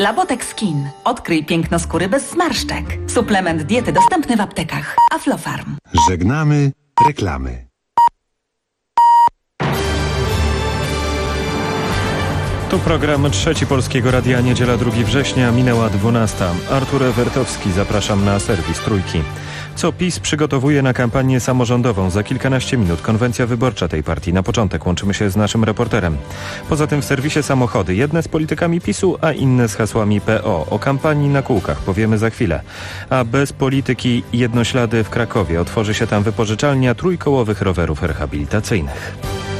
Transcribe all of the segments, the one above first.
Labotek Skin. Odkryj piękno skóry bez zmarszczek. Suplement diety dostępny w aptekach. Aflofarm. Żegnamy reklamy. Tu program Trzeci Polskiego Radia, niedziela 2 września, minęła 12. Artur Ewertowski, zapraszam na serwis Trójki. Co PiS przygotowuje na kampanię samorządową? Za kilkanaście minut konwencja wyborcza tej partii. Na początek łączymy się z naszym reporterem. Poza tym w serwisie samochody. Jedne z politykami PiS-u, a inne z hasłami PO. O kampanii na kółkach powiemy za chwilę. A bez polityki jednoślady w Krakowie. Otworzy się tam wypożyczalnia trójkołowych rowerów rehabilitacyjnych.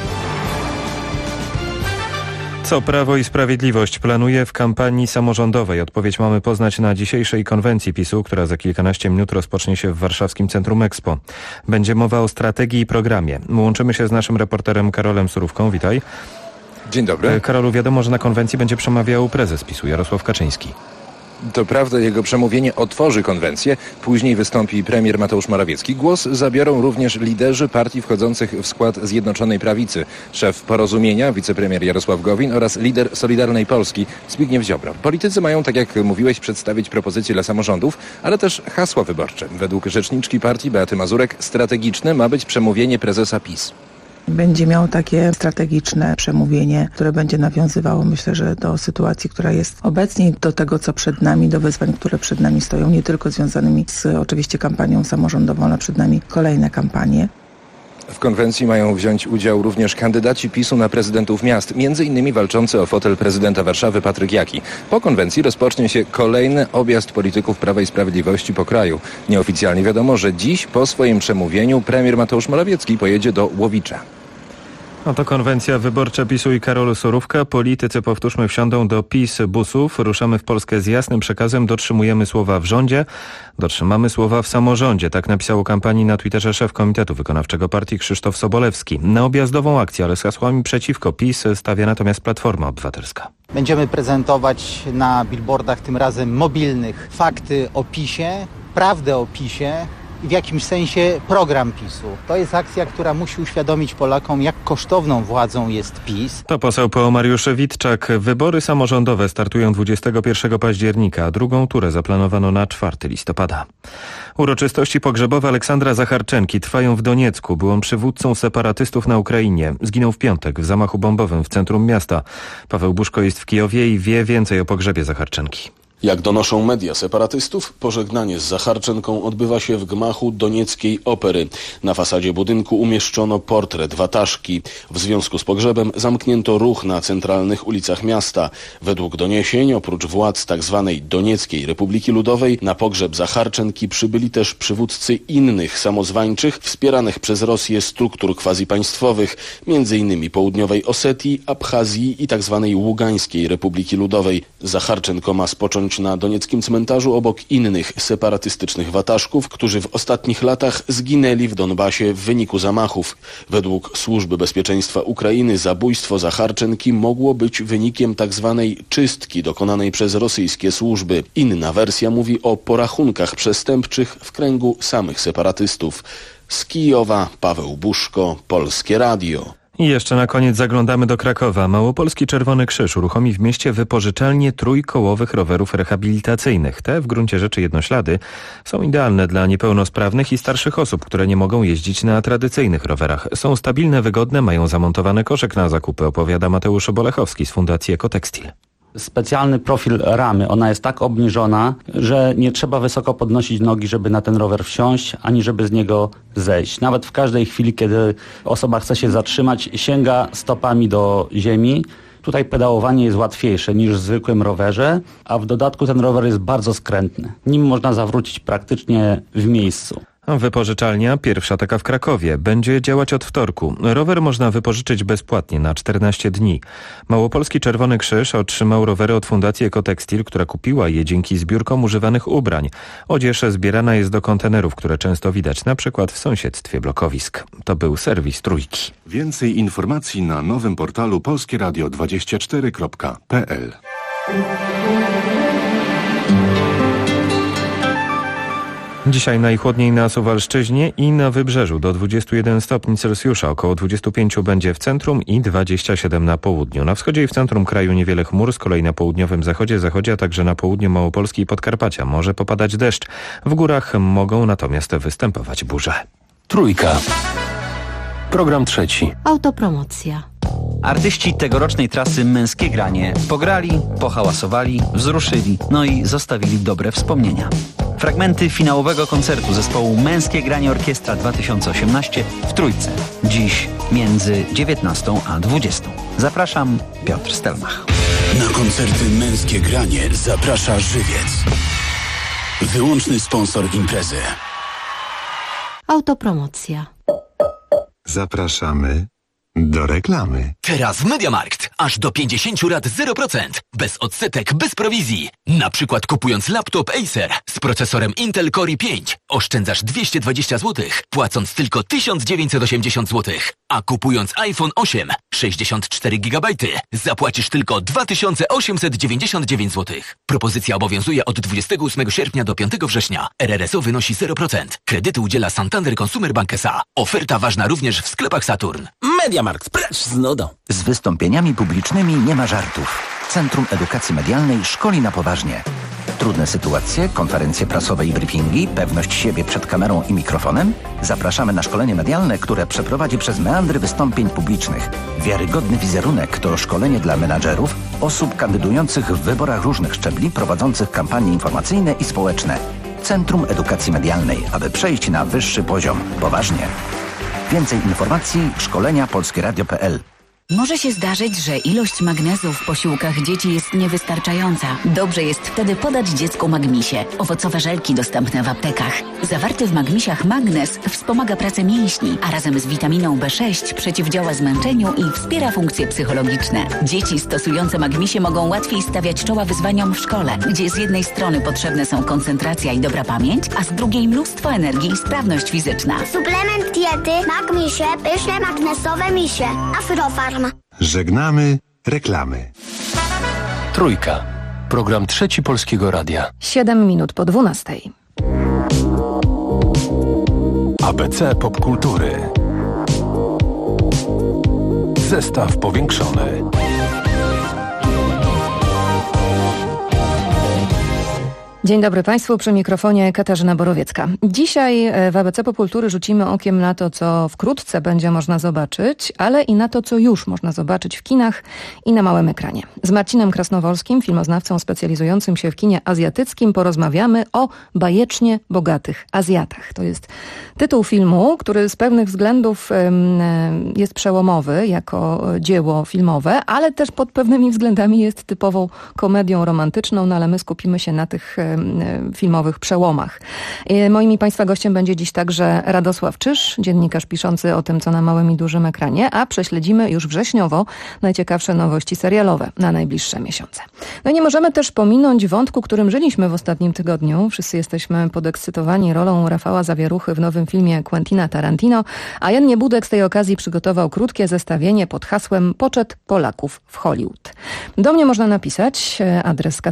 Co Prawo i Sprawiedliwość planuje w kampanii samorządowej? Odpowiedź mamy poznać na dzisiejszej konwencji PiS-u, która za kilkanaście minut rozpocznie się w warszawskim Centrum Expo. Będzie mowa o strategii i programie. Łączymy się z naszym reporterem Karolem Surówką. Witaj. Dzień dobry. Karolu, wiadomo, że na konwencji będzie przemawiał prezes PiS-u Jarosław Kaczyński. To prawda, jego przemówienie otworzy konwencję. Później wystąpi premier Mateusz Morawiecki. Głos zabiorą również liderzy partii wchodzących w skład Zjednoczonej Prawicy. Szef Porozumienia, wicepremier Jarosław Gowin oraz lider Solidarnej Polski Zbigniew Ziobro. Politycy mają, tak jak mówiłeś, przedstawić propozycje dla samorządów, ale też hasła wyborcze. Według rzeczniczki partii Beaty Mazurek strategiczne ma być przemówienie prezesa PiS. Będzie miał takie strategiczne przemówienie, które będzie nawiązywało, myślę, że do sytuacji, która jest obecnie, do tego, co przed nami, do wyzwań, które przed nami stoją, nie tylko związanymi z oczywiście kampanią samorządową, ale przed nami kolejne kampanie. W konwencji mają wziąć udział również kandydaci PiS-u na prezydentów miast, m.in. walczący o fotel prezydenta Warszawy Patryk Jaki. Po konwencji rozpocznie się kolejny objazd polityków Prawa i Sprawiedliwości po kraju. Nieoficjalnie wiadomo, że dziś po swoim przemówieniu premier Mateusz Morawiecki pojedzie do Łowicza. Oto konwencja wyborcza PiS-u i Karol Surówka. Politycy, powtórzmy, wsiądą do PiS busów. Ruszamy w Polskę z jasnym przekazem. Dotrzymujemy słowa w rządzie, dotrzymamy słowa w samorządzie. Tak napisał o kampanii na Twitterze szef Komitetu Wykonawczego Partii Krzysztof Sobolewski. Na objazdową akcję, ale z hasłami przeciwko PiS stawia natomiast Platforma Obywatelska. Będziemy prezentować na billboardach, tym razem mobilnych, fakty o PiS-ie, prawdę o PiS-ie i w jakimś sensie program PiS-u. To jest akcja, która musi uświadomić Polakom, jak kosztowną władzą jest PiS. To poseł PO Mariusz Witczak. Wybory samorządowe startują 21 października, a drugą turę zaplanowano na 4 listopada. Uroczystości pogrzebowe Aleksandra Zacharczenki trwają w Doniecku. Był on przywódcą separatystów na Ukrainie. Zginął w piątek w zamachu bombowym w centrum miasta. Paweł Buszko jest w Kijowie i wie więcej o pogrzebie Zacharczenki. Jak donoszą media separatystów, pożegnanie z Zacharczenką odbywa się w gmachu donieckiej opery. Na fasadzie budynku umieszczono portret Wataszki. W związku z pogrzebem zamknięto ruch na centralnych ulicach miasta. Według doniesień, oprócz władz tzw. Donieckiej Republiki Ludowej, na pogrzeb Zacharczenki przybyli też przywódcy innych samozwańczych, wspieranych przez Rosję struktur quasi-państwowych, m.in. Południowej Osetii, Abchazji i tzw. Ługańskiej Republiki Ludowej. Zacharczenko ma spocząć na donieckim cmentarzu obok innych separatystycznych wataszków, którzy w ostatnich latach zginęli w Donbasie w wyniku zamachów. Według Służby Bezpieczeństwa Ukrainy zabójstwo Zacharczenki mogło być wynikiem tzw. czystki dokonanej przez rosyjskie służby. Inna wersja mówi o porachunkach przestępczych w kręgu samych separatystów. Z Kijowa Paweł Buszko, Polskie Radio. I jeszcze na koniec zaglądamy do Krakowa. Małopolski Czerwony Krzyż uruchomi w mieście wypożyczalnię trójkołowych rowerów rehabilitacyjnych. Te w gruncie rzeczy jednoślady są idealne dla niepełnosprawnych i starszych osób, które nie mogą jeździć na tradycyjnych rowerach. Są stabilne, wygodne, mają zamontowany koszyk na zakupy, opowiada Mateusz Bolechowski z Fundacji Ekotekstil. Specjalny profil ramy. Ona jest tak obniżona, że nie trzeba wysoko podnosić nogi, żeby na ten rower wsiąść, ani żeby z niego zejść. Nawet w każdej chwili, kiedy osoba chce się zatrzymać, sięga stopami do ziemi. Tutaj pedałowanie jest łatwiejsze niż w zwykłym rowerze, a w dodatku ten rower jest bardzo skrętny. Nim można zawrócić praktycznie w miejscu. Wypożyczalnia, pierwsza taka w Krakowie, będzie działać od wtorku. Rower można wypożyczyć bezpłatnie na 14 dni. Małopolski Czerwony Krzyż otrzymał rowery od Fundacji Ekotekstil, która kupiła je dzięki zbiórkom używanych ubrań. Odzież zbierana jest do kontenerów, które często widać na przykład w sąsiedztwie blokowisk. To był serwis Trójki. Więcej informacji na nowym portalu polskieradio24.pl. Dzisiaj najchłodniej na Suwalszczyźnie i na Wybrzeżu do 21 stopni Celsjusza. Około 25 będzie w centrum i 27 na południu. Na wschodzie i w centrum kraju niewiele chmur, z kolei na południowym zachodzie, a także na południu Małopolski i Podkarpacia może popadać deszcz. W górach mogą natomiast występować burze. Trójka. Program trzeci. Autopromocja. Artyści tegorocznej trasy Męskie Granie pograli, pohałasowali, wzruszyli, no i zostawili dobre wspomnienia. Fragmenty finałowego koncertu zespołu Męskie Granie Orkiestra 2018 w Trójce. Dziś między 19 a 20. Zapraszam, Piotr Stelmach. Na koncerty Męskie Granie zaprasza Żywiec. Wyłączny sponsor imprezy. Autopromocja. Zapraszamy do reklamy. Teraz w MediaMarkt aż do 50 rat 0%. Bez odsetek, bez prowizji. Na przykład kupując laptop Acer z procesorem Intel Core i5 oszczędzasz 220 zł, płacąc tylko 1980 zł. A kupując iPhone 8 64 GB zapłacisz tylko 2899 zł. Propozycja obowiązuje od 28 sierpnia do 5 września. RRSO wynosi 0%. Kredyty udziela Santander Consumer Bank S.A. Oferta ważna również w sklepach Saturn. MediaMarkt, precz z nudą. Z wystąpieniami publicznymi nie ma żartów. Centrum Edukacji Medialnej szkoli na poważnie. Trudne sytuacje, konferencje prasowe i briefingi, pewność siebie przed kamerą i mikrofonem? Zapraszamy na szkolenie medialne, które przeprowadzi przez meandry wystąpień publicznych. Wiarygodny wizerunek to szkolenie dla menadżerów, osób kandydujących w wyborach różnych szczebli, prowadzących kampanie informacyjne i społeczne. Centrum Edukacji Medialnej, aby przejść na wyższy poziom. Poważnie. Więcej informacji szkolenia polskieradio.pl. Może się zdarzyć, że ilość magnezu w posiłkach dzieci jest niewystarczająca. Dobrze jest wtedy podać dziecku Magmisie. Owocowe żelki dostępne w aptekach. Zawarty w Magmisiach magnez wspomaga pracę mięśni, a razem z witaminą B6 przeciwdziała zmęczeniu i wspiera funkcje psychologiczne. Dzieci stosujące Magmisie mogą łatwiej stawiać czoła wyzwaniom w szkole, gdzie z jednej strony potrzebne są koncentracja i dobra pamięć, a z drugiej mnóstwo energii i sprawność fizyczna. Suplement diety Magmisie, pyszne magnesowe misie. Afrofarm. Żegnamy reklamy. Trójka. Program trzeci Polskiego Radia. 7 minut po 12. ABC Popkultury. Zestaw powiększony. Dzień dobry Państwu, przy mikrofonie Katarzyna Borowiecka. Dzisiaj w ABC Popkultury rzucimy okiem na to, co wkrótce będzie można zobaczyć, ale i na to, co już można zobaczyć w kinach i na małym ekranie. Z Marcinem Krasnowolskim, filmoznawcą specjalizującym się w kinie azjatyckim, porozmawiamy o bajecznie bogatych Azjatach. To jest tytuł filmu, który z pewnych względów jest przełomowy jako dzieło filmowe, ale też pod pewnymi względami jest typową komedią romantyczną, no ale my skupimy się na tych filmowych przełomach. Moim i Państwa gościem będzie dziś także Radosław Czyż, dziennikarz piszący o tym, co na małym i dużym ekranie, a prześledzimy już wrześniowo najciekawsze nowości serialowe na najbliższe miesiące. No i nie możemy też pominąć wątku, którym żyliśmy w ostatnim tygodniu. Wszyscy jesteśmy podekscytowani rolą Rafała Zawieruchy w nowym filmie Quentina Tarantino, a Jan Niebudek z tej okazji przygotował krótkie zestawienie pod hasłem Poczet Polaków w Hollywood. Do mnie można napisać, adres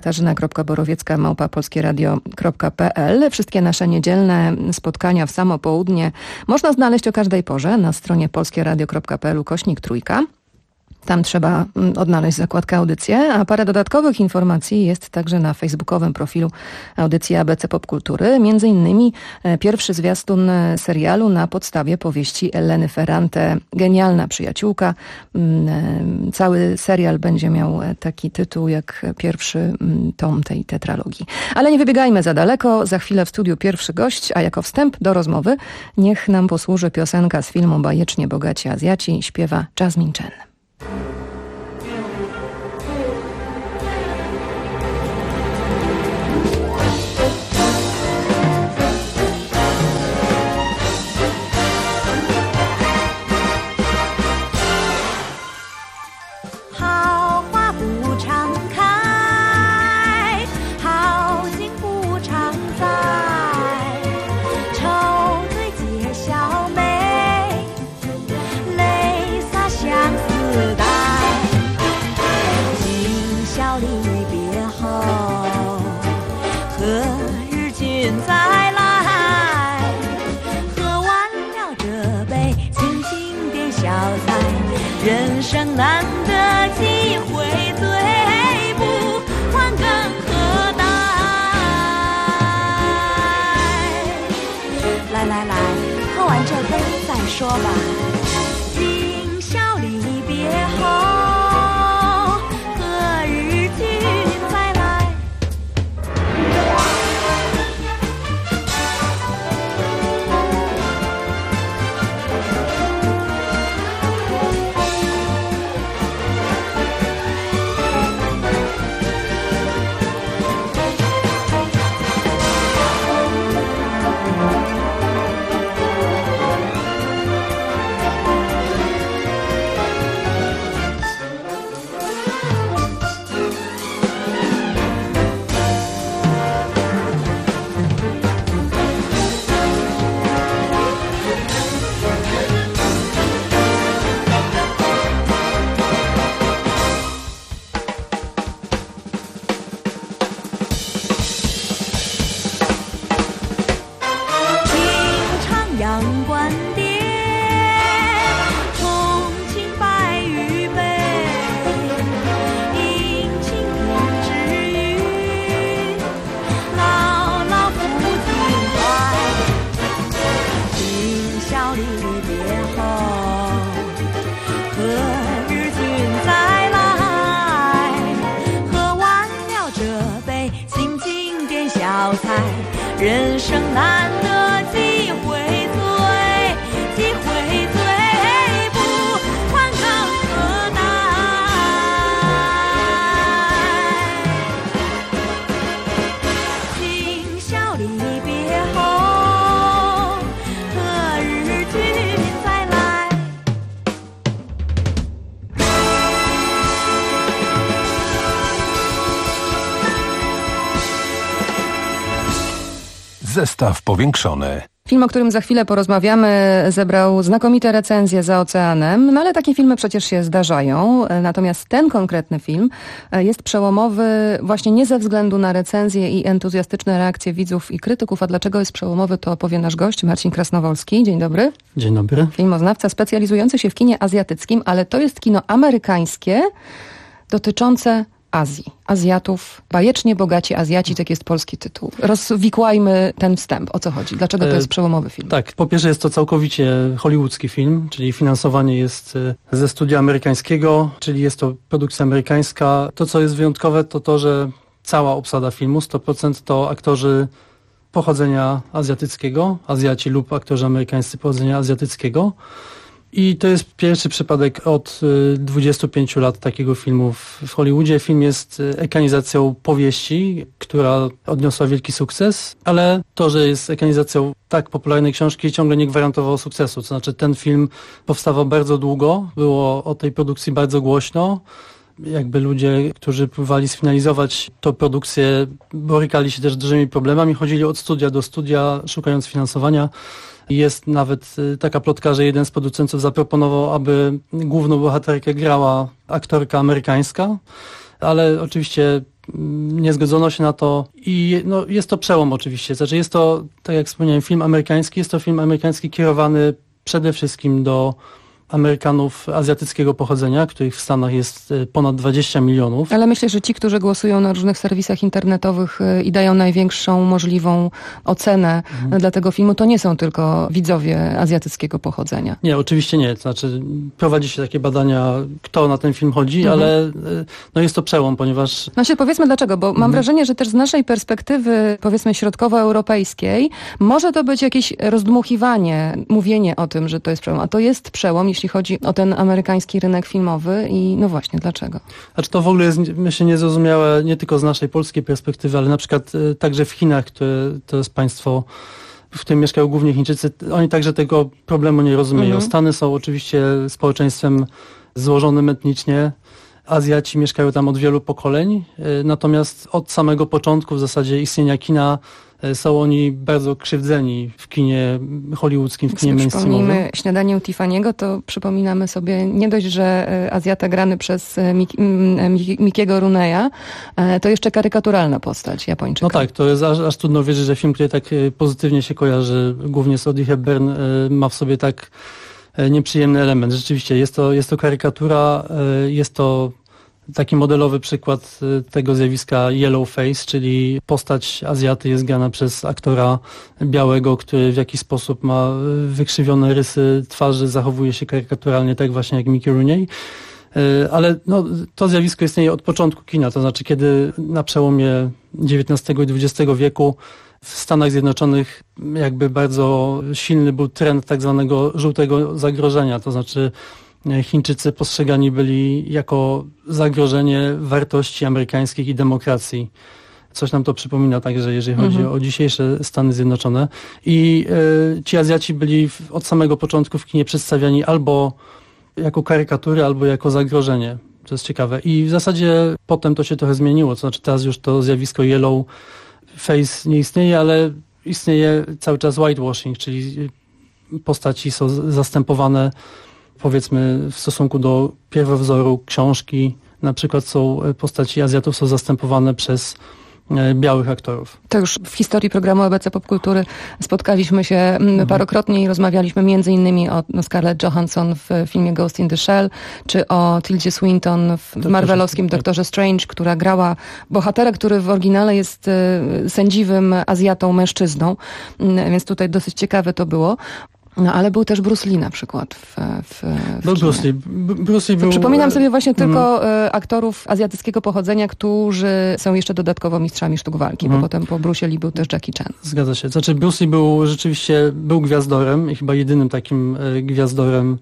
katarzyna.borowiecka@polskieradio.pl. Wszystkie nasze niedzielne spotkania w samo południe można znaleźć o każdej porze na stronie polskieradio.pl/trójka. Tam trzeba odnaleźć zakładkę audycje, a parę dodatkowych informacji jest także na facebookowym profilu audycji ABC Popkultury. Między innymi pierwszy zwiastun serialu na podstawie powieści Eleny Ferrante, Genialna przyjaciółka. Cały serial będzie miał taki tytuł jak pierwszy tom tej tetralogii. Ale nie wybiegajmy za daleko, za chwilę w studiu pierwszy gość, a jako wstęp do rozmowy niech nam posłuży piosenka z filmu Bajecznie bogaci Azjaci, śpiewa Jasmine Chen. 相思。 道菜，人生难得几回醉，几回醉不还更可待。今宵离别后，何日君再来？ Zestaw powiększony. Film, o którym za chwilę porozmawiamy, zebrał znakomite recenzje za oceanem, no ale takie filmy przecież się zdarzają. Natomiast ten konkretny film jest przełomowy właśnie nie ze względu na recenzje i entuzjastyczne reakcje widzów i krytyków. A dlaczego jest przełomowy, to opowie nasz gość Marcin Krasnowolski. Dzień dobry. Dzień dobry. Filmoznawca specjalizujący się w kinie azjatyckim, ale to jest kino amerykańskie dotyczące Azji, Azjatów, bajecznie bogaci Azjaci, tak jest polski tytuł. Rozwikłajmy ten wstęp. O co chodzi? Dlaczego to jest przełomowy film? Tak, po pierwsze jest to całkowicie hollywoodzki film, czyli finansowanie jest ze studia amerykańskiego, czyli jest to produkcja amerykańska. To, co jest wyjątkowe, to to, że cała obsada filmu, 100% to aktorzy pochodzenia azjatyckiego, Azjaci lub aktorzy amerykańscy pochodzenia azjatyckiego. I to jest pierwszy przypadek od 25 lat takiego filmu w Hollywoodzie. Film jest ekranizacją powieści, która odniosła wielki sukces, ale to, że jest ekranizacją tak popularnej książki, ciągle nie gwarantowało sukcesu. To znaczy ten film powstawał bardzo długo, było o tej produkcji bardzo głośno. Jakby ludzie, którzy próbowali sfinalizować tę produkcję, borykali się też z dużymi problemami, chodzili od studia do studia, szukając finansowania. Jest nawet taka plotka, że jeden z producentów zaproponował, aby główną bohaterkę grała aktorka amerykańska, ale oczywiście nie zgodzono się na to i no, jest to przełom oczywiście. Znaczy jest to, tak jak wspomniałem, film amerykański. Jest to film amerykański kierowany przede wszystkim do Amerykanów azjatyckiego pochodzenia, których w Stanach jest ponad 20 milionów. Ale myślę, że ci, którzy głosują na różnych serwisach internetowych i dają największą możliwą ocenę dla tego filmu, to nie są tylko widzowie azjatyckiego pochodzenia. Nie, oczywiście nie. To znaczy prowadzi się takie badania, kto na ten film chodzi, ale no jest to przełom, ponieważ... No się powiedzmy dlaczego, bo mam wrażenie, że też z naszej perspektywy, powiedzmy środkowoeuropejskiej, może to być jakieś rozdmuchiwanie, mówienie o tym, że to jest przełom, a to jest przełom, jeśli chodzi o ten amerykański rynek filmowy i no właśnie, dlaczego? Znaczy to w ogóle jest, myślę, niezrozumiałe nie tylko z naszej polskiej perspektywy, ale na przykład także w Chinach, które to jest państwo, w którym mieszkają głównie Chińczycy, oni także tego problemu nie rozumieją. Stany są oczywiście społeczeństwem złożonym etnicznie, Azjaci mieszkają tam od wielu pokoleń, natomiast od samego początku w zasadzie istnienia kina są oni bardzo krzywdzeni w kinie hollywoodzkim, w kinie mainstreamowym. Przypomnijmy Śniadanie u Tiffany'ego, to przypominamy sobie nie dość, że Azjata grany przez Mickiego Rooneya, to jeszcze karykaturalna postać Japończyka. No tak, to jest aż trudno wierzyć, że film, który tak pozytywnie się kojarzy, głównie z Audrey Hepburn, ma w sobie tak nieprzyjemny element. Rzeczywiście jest to karykatura, jest to taki modelowy przykład tego zjawiska yellow face, czyli postać Azjaty jest grana przez aktora białego, który w jakiś sposób ma wykrzywione rysy twarzy, zachowuje się karykaturalnie, tak właśnie jak Mickey Rooney. Ale no, to zjawisko istnieje od początku kina, to znaczy kiedy na przełomie XIX i XX wieku w Stanach Zjednoczonych jakby bardzo silny był trend tak zwanego żółtego zagrożenia, to znaczy Chińczycy postrzegani byli jako zagrożenie wartości amerykańskich i demokracji. Coś nam to przypomina także, jeżeli chodzi o dzisiejsze Stany Zjednoczone. I ci Azjaci byli od samego początku w kinie przedstawiani albo jako karykatury, albo jako zagrożenie. To jest ciekawe. I w zasadzie potem to się trochę zmieniło. To znaczy teraz już to zjawisko yellow face nie istnieje, ale istnieje cały czas whitewashing, czyli postaci są zastępowane powiedzmy w stosunku do pierwowzoru książki, na przykład postaci Azjatów są zastępowane przez białych aktorów. To już w historii programu ABC Popkultury spotkaliśmy się parokrotnie i rozmawialiśmy między innymi o Scarlett Johansson w filmie Ghost in the Shell, czy o Tildzie Swinton w marvelowskim Doktorze Strange, która grała bohatera, który w oryginale jest sędziwym Azjatą mężczyzną, więc tutaj dosyć ciekawe to było. No ale był też Bruce Lee na przykład Był Bruce Lee. Bruce Lee był... Przypominam sobie właśnie tylko aktorów azjatyckiego pochodzenia, którzy są jeszcze dodatkowo mistrzami sztuk walki, bo potem po Bruce Lee był też Jackie Chan. Zgadza się. Znaczy Bruce Lee był rzeczywiście gwiazdorem i chyba jedynym takim gwiazdorem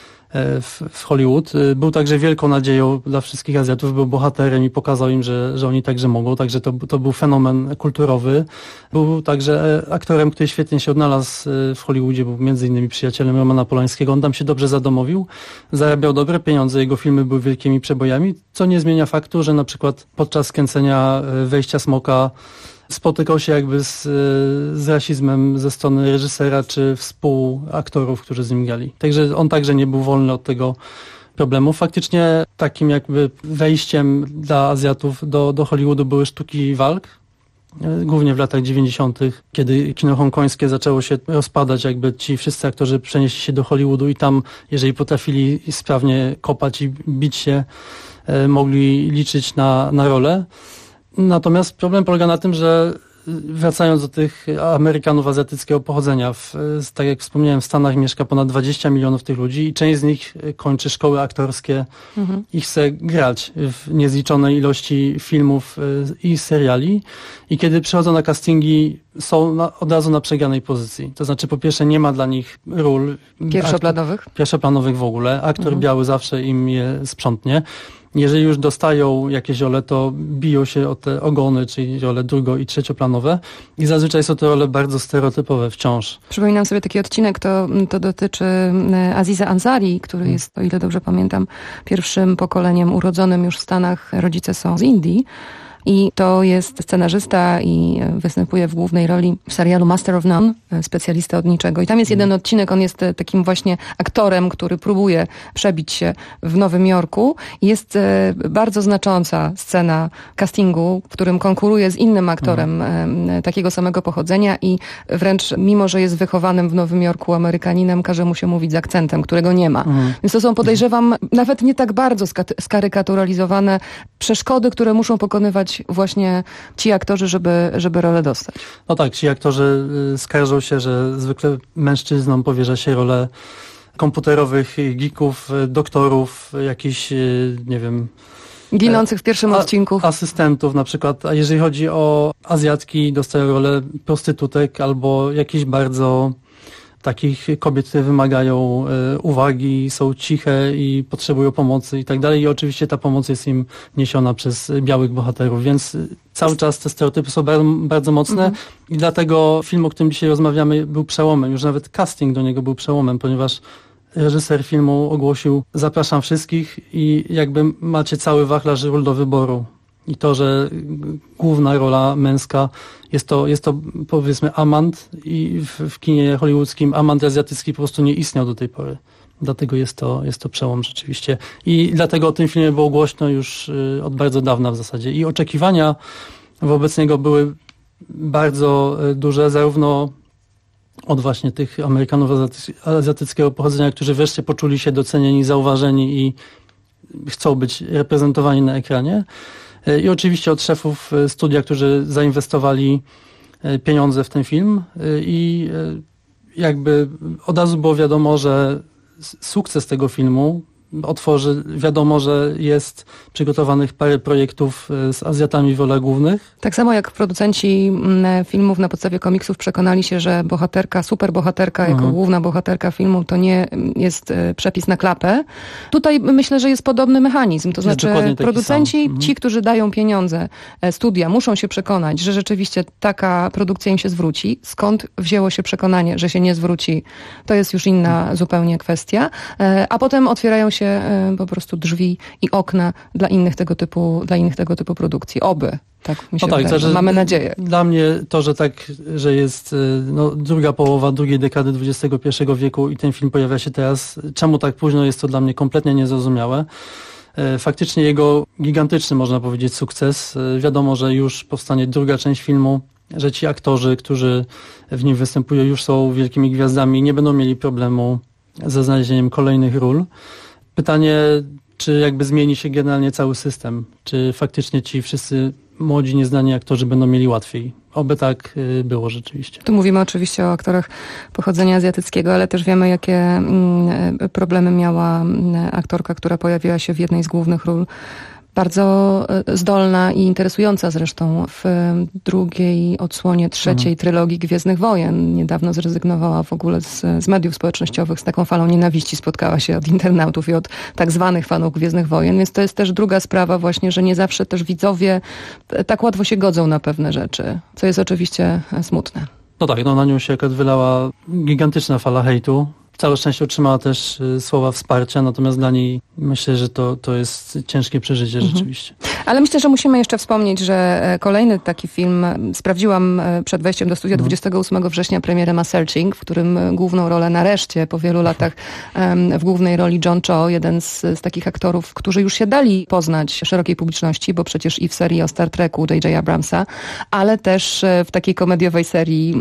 w Hollywood. Był także wielką nadzieją dla wszystkich Azjatów, był bohaterem i pokazał im, że oni także mogą, także to był fenomen kulturowy. Był także aktorem, który świetnie się odnalazł w Hollywoodzie, był między innymi przyjacielem Romana Polańskiego. On tam się dobrze zadomowił, zarabiał dobre pieniądze, jego filmy były wielkimi przebojami, co nie zmienia faktu, że na przykład podczas kręcenia Wejścia Smoka spotykał się jakby z rasizmem ze strony reżysera czy współaktorów, którzy z nim grali. Także on także nie był wolny od tego problemu. Faktycznie takim jakby wejściem dla Azjatów do Hollywoodu były sztuki walk, głównie w latach 90., kiedy kino hongkońskie zaczęło się rozpadać, jakby ci wszyscy aktorzy przenieśli się do Hollywoodu i tam, jeżeli potrafili sprawnie kopać i bić się, mogli liczyć na rolę. Natomiast problem polega na tym, że wracając do tych Amerykanów azjatyckiego pochodzenia, tak jak wspomniałem, w Stanach mieszka ponad 20 milionów tych ludzi i część z nich kończy szkoły aktorskie i chce grać w niezliczonej ilości filmów i seriali. I kiedy przychodzą na castingi, są od razu na przegranej pozycji. To znaczy, po pierwsze, nie ma dla nich ról pierwszoplanowych w ogóle. Aktor biały zawsze im je sprzątnie. Jeżeli już dostają jakieś role, to biją się o te ogony, czyli role drugo- i trzecioplanowe i zazwyczaj są to role bardzo stereotypowe wciąż. Przypominam sobie taki odcinek, to dotyczy Aziza Ansari, który jest, o ile dobrze pamiętam, pierwszym pokoleniem urodzonym już w Stanach. Rodzice są z Indii. I to jest scenarzysta i występuje w głównej roli w serialu Master of None, specjalista od niczego. I tam jest jeden odcinek, on jest takim właśnie aktorem, który próbuje przebić się w Nowym Jorku. Jest bardzo znacząca scena castingu, w którym konkuruje z innym aktorem takiego samego pochodzenia i wręcz mimo, że jest wychowanym w Nowym Jorku Amerykaninem, każe mu się mówić z akcentem, którego nie ma. Więc to są, podejrzewam, nawet nie tak bardzo skarykaturalizowane przeszkody, które muszą pokonywać właśnie ci aktorzy, żeby rolę dostać. No tak, ci aktorzy skarżą się, że zwykle mężczyznom powierza się rolę komputerowych geeków, doktorów, jakichś, nie wiem... Ginących w pierwszym odcinku. Asystentów na przykład. A jeżeli chodzi o Azjatki, dostają rolę prostytutek albo jakichś bardzo takich kobiet, które wymagają uwagi, są ciche i potrzebują pomocy i tak dalej. I oczywiście ta pomoc jest im niesiona przez białych bohaterów, więc cały czas te stereotypy są bardzo mocne i dlatego film, o którym dzisiaj rozmawiamy, był przełomem. Już nawet casting do niego był przełomem, ponieważ reżyser filmu ogłosił: zapraszam wszystkich i jakby macie cały wachlarz ról do wyboru. I to, że główna rola męska jest to powiedzmy amant i w kinie hollywoodzkim amant azjatycki po prostu nie istniał do tej pory. Dlatego jest to przełom rzeczywiście. I dlatego o tym filmie było głośno już od bardzo dawna w zasadzie. I oczekiwania wobec niego były bardzo duże, zarówno od właśnie tych Amerykanów azjatyckiego pochodzenia, którzy wreszcie poczuli się docenieni, zauważeni i chcą być reprezentowani na ekranie. I oczywiście od szefów studia, którzy zainwestowali pieniądze w ten film i jakby od razu było wiadomo, że sukces tego filmu wiadomo, że jest przygotowanych parę projektów z Azjatami w rolach głównych. Tak samo jak producenci filmów na podstawie komiksów przekonali się, że superbohaterka jako główna bohaterka filmu to nie jest przepis na klapę. Tutaj myślę, że jest podobny mechanizm. To znaczy producenci, ci, którzy dają pieniądze, studia, muszą się przekonać, że rzeczywiście taka produkcja im się zwróci. Skąd wzięło się przekonanie, że się nie zwróci, to jest już inna zupełnie kwestia. A potem otwierają się po prostu drzwi i okna dla innych tego typu produkcji. Oby. Tak mi się wydaje. Mamy nadzieję. Dla mnie to, że jest druga połowa drugiej dekady XXI wieku i ten film pojawia się teraz, czemu tak późno, jest to dla mnie kompletnie niezrozumiałe. Faktycznie jego gigantyczny, można powiedzieć, sukces. Wiadomo, że już powstanie druga część filmu, że ci aktorzy, którzy w nim występują, już są wielkimi gwiazdami i nie będą mieli problemu ze znalezieniem kolejnych ról. Pytanie, czy jakby zmieni się generalnie cały system? Czy faktycznie ci wszyscy młodzi, nieznani aktorzy będą mieli łatwiej? Oby tak było rzeczywiście. Tu mówimy oczywiście o aktorach pochodzenia azjatyckiego, ale też wiemy, jakie problemy miała aktorka, która pojawiła się w jednej z głównych ról. Bardzo zdolna i interesująca zresztą w drugiej odsłonie trzeciej trylogii Gwiezdnych Wojen. Niedawno zrezygnowała w ogóle z mediów społecznościowych, z taką falą nienawiści spotkała się od internautów i od tak zwanych fanów Gwiezdnych Wojen, więc to jest też druga sprawa właśnie, że nie zawsze też widzowie tak łatwo się godzą na pewne rzeczy, co jest oczywiście smutne. No tak, na nią się akurat wylała gigantyczna fala hejtu. Całe szczęście otrzymała też słowa wsparcia, natomiast dla niej myślę, że to jest ciężkie przeżycie rzeczywiście. Ale myślę, że musimy jeszcze wspomnieć, że kolejny taki film, sprawdziłam przed wejściem do studia 28 września premierę ma Searching, w którym główną rolę nareszcie po wielu latach w głównej roli John Cho, jeden z takich aktorów, którzy już się dali poznać szerokiej publiczności, bo przecież i w serii o Star Treku J.J. Abramsa, ale też w takiej komediowej serii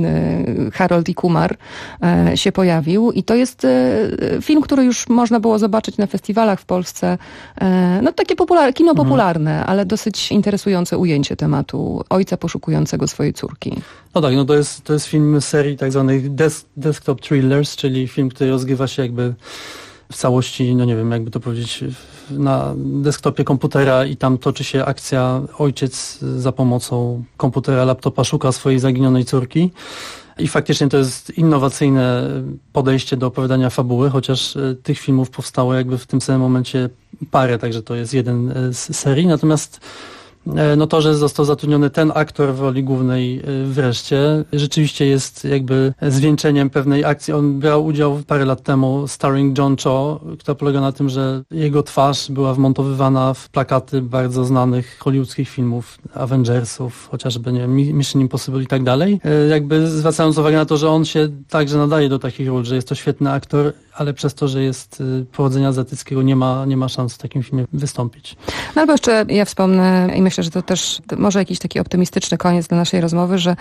Harold i Kumar się pojawił. I to jest film, który już można było zobaczyć na festiwalach w Polsce. No takie kino popularne, ale dosyć interesujące ujęcie tematu ojca poszukującego swojej córki. No tak, to jest film serii tak zwanych desktop thrillers, czyli film, który rozgrywa się jakby w całości, no nie wiem, jakby to powiedzieć, na desktopie komputera i tam toczy się akcja. Ojciec za pomocą komputera, laptopa szuka swojej zaginionej córki. I faktycznie to jest innowacyjne podejście do opowiadania fabuły, chociaż tych filmów powstało jakby w tym samym momencie parę, także to jest jeden z serii. Natomiast no to, że został zatrudniony ten aktor w roli głównej wreszcie, rzeczywiście jest jakby zwieńczeniem pewnej akcji. On brał udział parę lat temu starring John Cho, która polega na tym, że jego twarz była wmontowywana w plakaty bardzo znanych hollywoodzkich filmów, Avengersów, chociażby nie wiem, Mission Impossible i tak dalej. Jakby zwracając uwagę na to, że on się także nadaje do takich ról, że jest to świetny aktor, ale przez to, że jest pochodzenia azjatyckiego, nie ma szans w takim filmie wystąpić. No albo jeszcze ja wspomnę i myślę, że to też może jakiś taki optymistyczny koniec do naszej rozmowy, że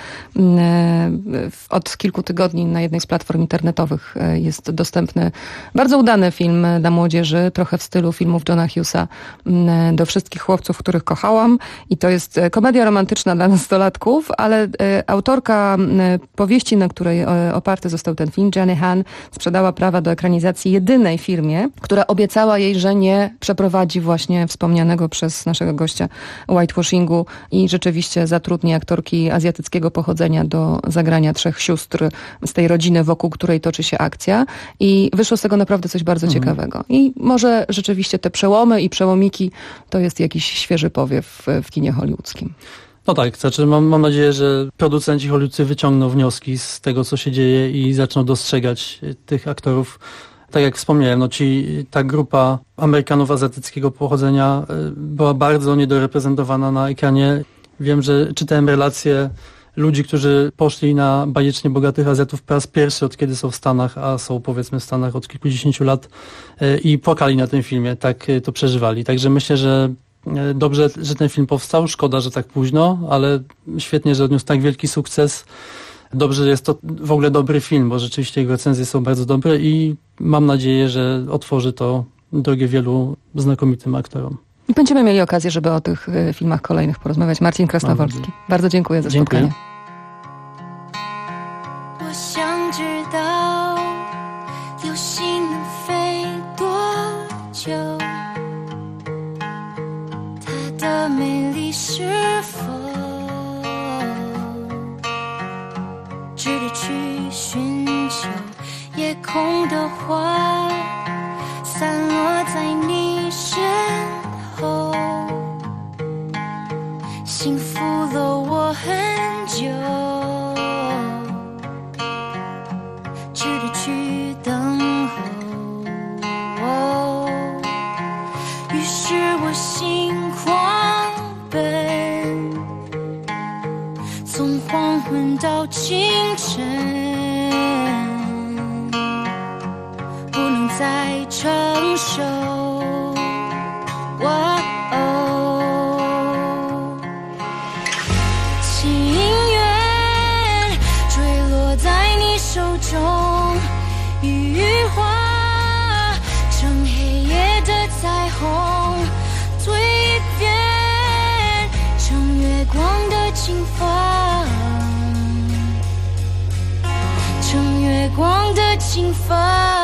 od kilku tygodni na jednej z platform internetowych jest dostępny bardzo udany film dla młodzieży, trochę w stylu filmów Johna Hughesa, Do wszystkich chłopców, których kochałam. I to jest komedia romantyczna dla nastolatków, ale autorka powieści, na której oparty został ten film, Jenny Han, sprzedała prawa do ekranizacji jedynej firmie, która obiecała jej, że nie przeprowadzi właśnie wspomnianego przez naszego gościa whitewashingu i rzeczywiście zatrudni aktorki azjatyckiego pochodzenia do zagrania 3 sióstr z tej rodziny, wokół której toczy się akcja. I wyszło z tego naprawdę coś bardzo ciekawego. I może rzeczywiście te przełomy i przełomiki to jest jakiś świeży powiew w kinie hollywoodzkim. No tak, znaczy mam nadzieję, że producenci hollywoodzcy wyciągną wnioski z tego, co się dzieje i zaczną dostrzegać tych aktorów. Tak jak wspomniałem, ta grupa Amerykanów azjatyckiego pochodzenia była bardzo niedoreprezentowana na ekranie. Wiem, że czytałem relacje ludzi, którzy poszli na bajecznie bogatych Azjatów po raz pierwszy od kiedy są w Stanach, a są powiedzmy w Stanach od kilkudziesięciu lat i płakali na tym filmie, tak to przeżywali. Także myślę, że dobrze, że ten film powstał, szkoda, że tak późno, ale świetnie, że odniósł tak wielki sukces. Dobrze, że jest to w ogóle dobry film, bo rzeczywiście jego recenzje są bardzo dobre i mam nadzieję, że otworzy to drogę wielu znakomitym aktorom. I będziemy mieli okazję, żeby o tych filmach kolejnych porozmawiać. Marcin Krasnowolski. Bardzo dziękuję za spotkanie. 光的金发。 光的清风。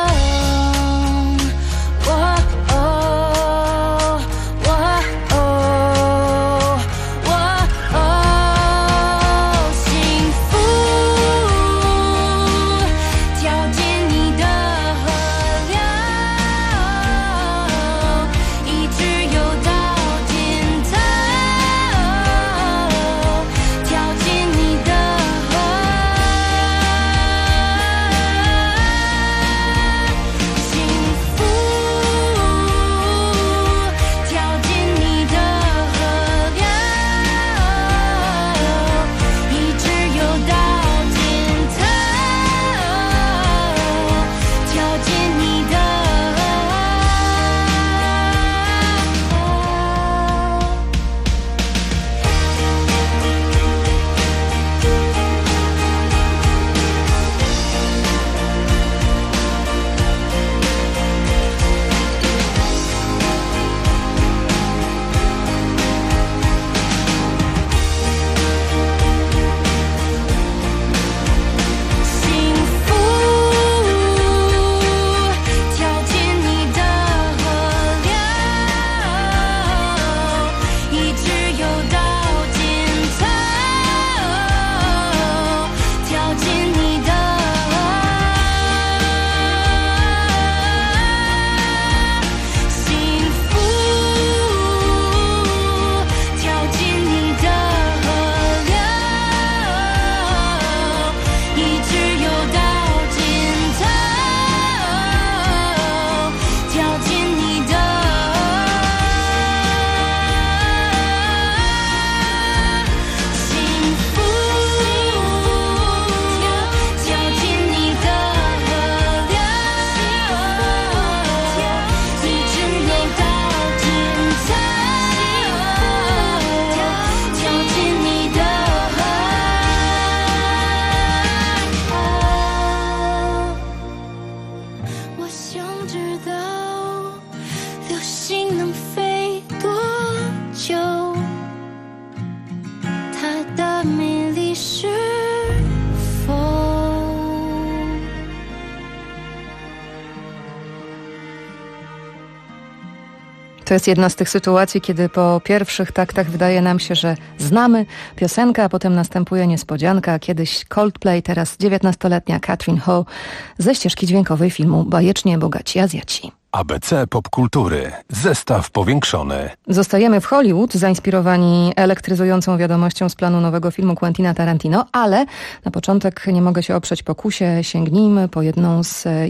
To jest jedna z tych sytuacji, kiedy po pierwszych taktach wydaje nam się, że znamy piosenkę, a potem następuje niespodzianka. Kiedyś Coldplay, teraz 19-letnia Kathryn Ho ze ścieżki dźwiękowej filmu Bajecznie bogaci Azjaci. ABC Popkultury. Zestaw powiększony. Zostajemy w Hollywood, zainspirowani elektryzującą wiadomością z planu nowego filmu Quentina Tarantino, ale na początek nie mogę się oprzeć pokusie. Sięgnijmy po jedną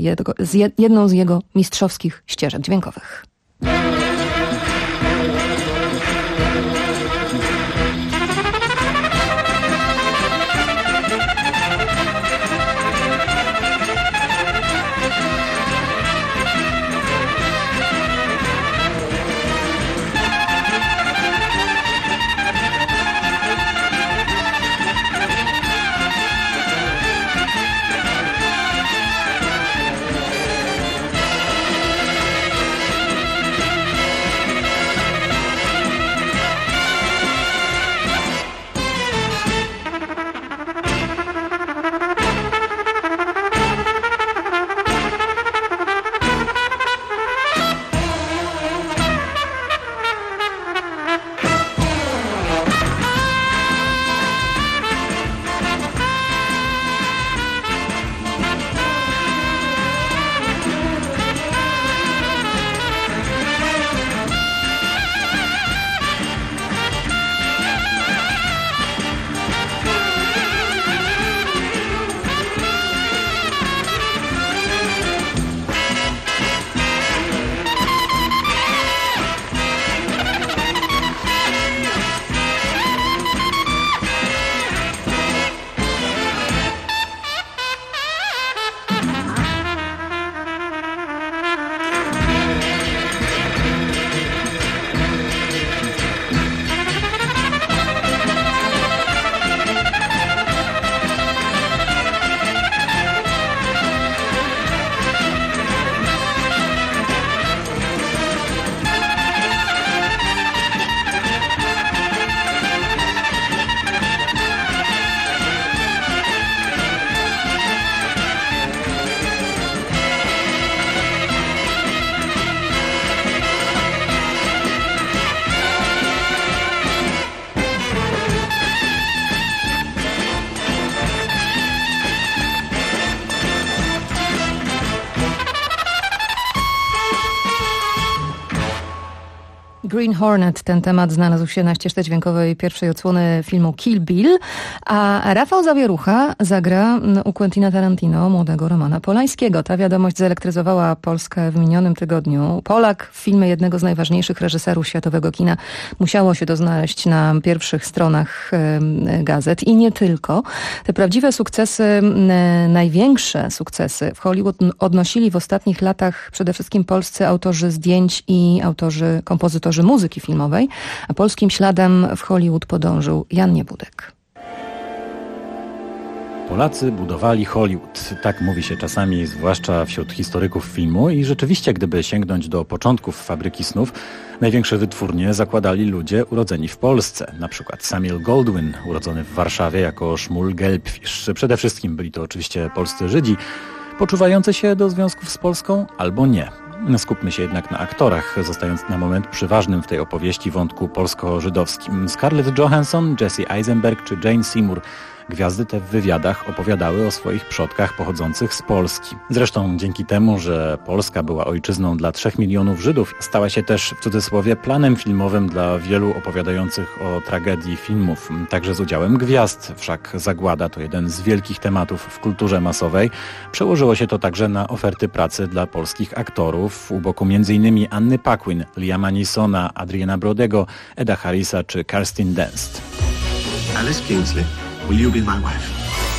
z jego mistrzowskich ścieżek dźwiękowych. Green Hornet, ten temat znalazł się na ścieżce dźwiękowej pierwszej odsłony filmu Kill Bill, a Rafał Zawierucha zagra u Quentina Tarantino młodego Romana Polańskiego. Ta wiadomość zelektryzowała Polskę w minionym tygodniu. Polak w filmie jednego z najważniejszych reżyserów światowego kina musiało się to znaleźć na pierwszych stronach gazet i nie tylko. Te prawdziwe sukcesy, największe sukcesy w Hollywood odnosili w ostatnich latach przede wszystkim polscy autorzy zdjęć i kompozytorzy muzyki filmowej, a polskim śladem w Hollywood podążył Jan Niebudek. Polacy budowali Hollywood. Tak mówi się czasami, zwłaszcza wśród historyków filmu i rzeczywiście, gdyby sięgnąć do początków Fabryki Snów, największe wytwórnie zakładali ludzie urodzeni w Polsce. Na przykład Samuel Goldwyn, urodzony w Warszawie jako Szmul Gelbfisz. Przede wszystkim byli to oczywiście polscy Żydzi, poczuwający się do związków z Polską albo nie. Skupmy się jednak na aktorach, zostając na moment przy ważnym w tej opowieści wątku polsko-żydowskim. Scarlett Johansson, Jesse Eisenberg czy Jane Seymour. Gwiazdy te w wywiadach opowiadały o swoich przodkach pochodzących z Polski. Zresztą dzięki temu, że Polska była ojczyzną dla 3 milionów Żydów, stała się też w cudzysłowie planem filmowym dla wielu opowiadających o tragedii filmów, także z udziałem gwiazd. Wszak zagłada to jeden z wielkich tematów w kulturze masowej. Przełożyło się to także na oferty pracy dla polskich aktorów u boku m.in. Anny Paquin, Liama Neesona, Adriana Brodego, Eda Harrisa czy Kirsten Dunst. Alice Kingsley. Will you be my wife?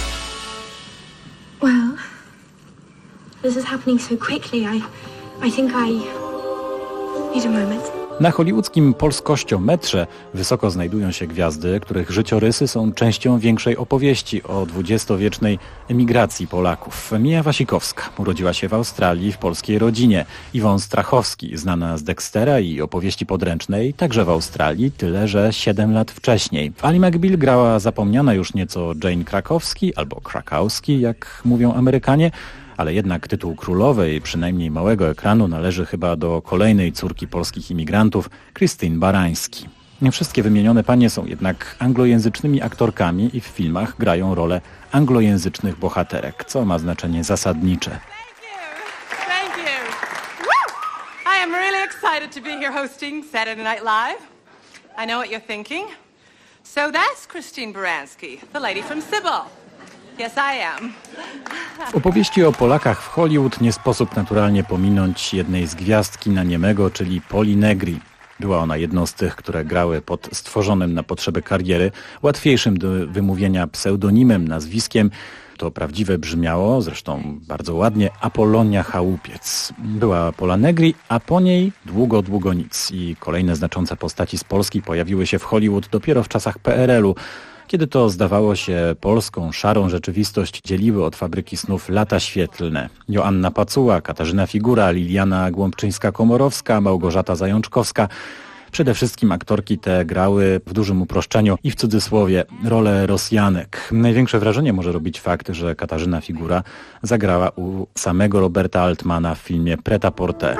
Well, this is happening so quickly. I think I need a moment. Na hollywoodzkim polskościometrze wysoko znajdują się gwiazdy, których życiorysy są częścią większej opowieści o dwudziestowiecznej emigracji Polaków. Mija Wasikowska urodziła się w Australii w polskiej rodzinie. Iwon Strachowski, znana z Dextera i opowieści podręcznej, także w Australii, tyle że 7 lat wcześniej. W Ally McBeal grała zapomniana już nieco Jane Krakowski, albo Krakowski, jak mówią Amerykanie, ale jednak tytuł królowej, przynajmniej małego ekranu, należy chyba do kolejnej córki polskich imigrantów, Krystyn Barański. Nie wszystkie wymienione panie są jednak anglojęzycznymi aktorkami i w filmach grają rolę anglojęzycznych bohaterek, co ma znaczenie zasadnicze. Thank you. Woo! I am really excited to be here hosting Saturday Night Live. I know what you're thinking. So that's Krystyn Baranski, the lady from Sybil. Yes, I am. W opowieści o Polakach w Hollywood nie sposób naturalnie pominąć jednej z gwiazd kina niemego, czyli Poli Negri. Była ona jedną z tych, które grały pod stworzonym na potrzeby kariery, łatwiejszym do wymówienia pseudonimem, nazwiskiem. To prawdziwe brzmiało, zresztą bardzo ładnie, Apolonia Chałupiec. Była Pola Negri, a po niej długo, długo nic. I kolejne znaczące postaci z Polski pojawiły się w Hollywood dopiero w czasach PRL-u. Kiedy to zdawało się polską, szarą rzeczywistość dzieliły od Fabryki Snów lata świetlne. Joanna Pacuła, Katarzyna Figura, Liliana Głąbczyńska-Komorowska, Małgorzata Zajączkowska. Przede wszystkim aktorki te grały w dużym uproszczeniu i w cudzysłowie rolę Rosjanek. Największe wrażenie może robić fakt, że Katarzyna Figura zagrała u samego Roberta Altmana w filmie Prêt-à-porter.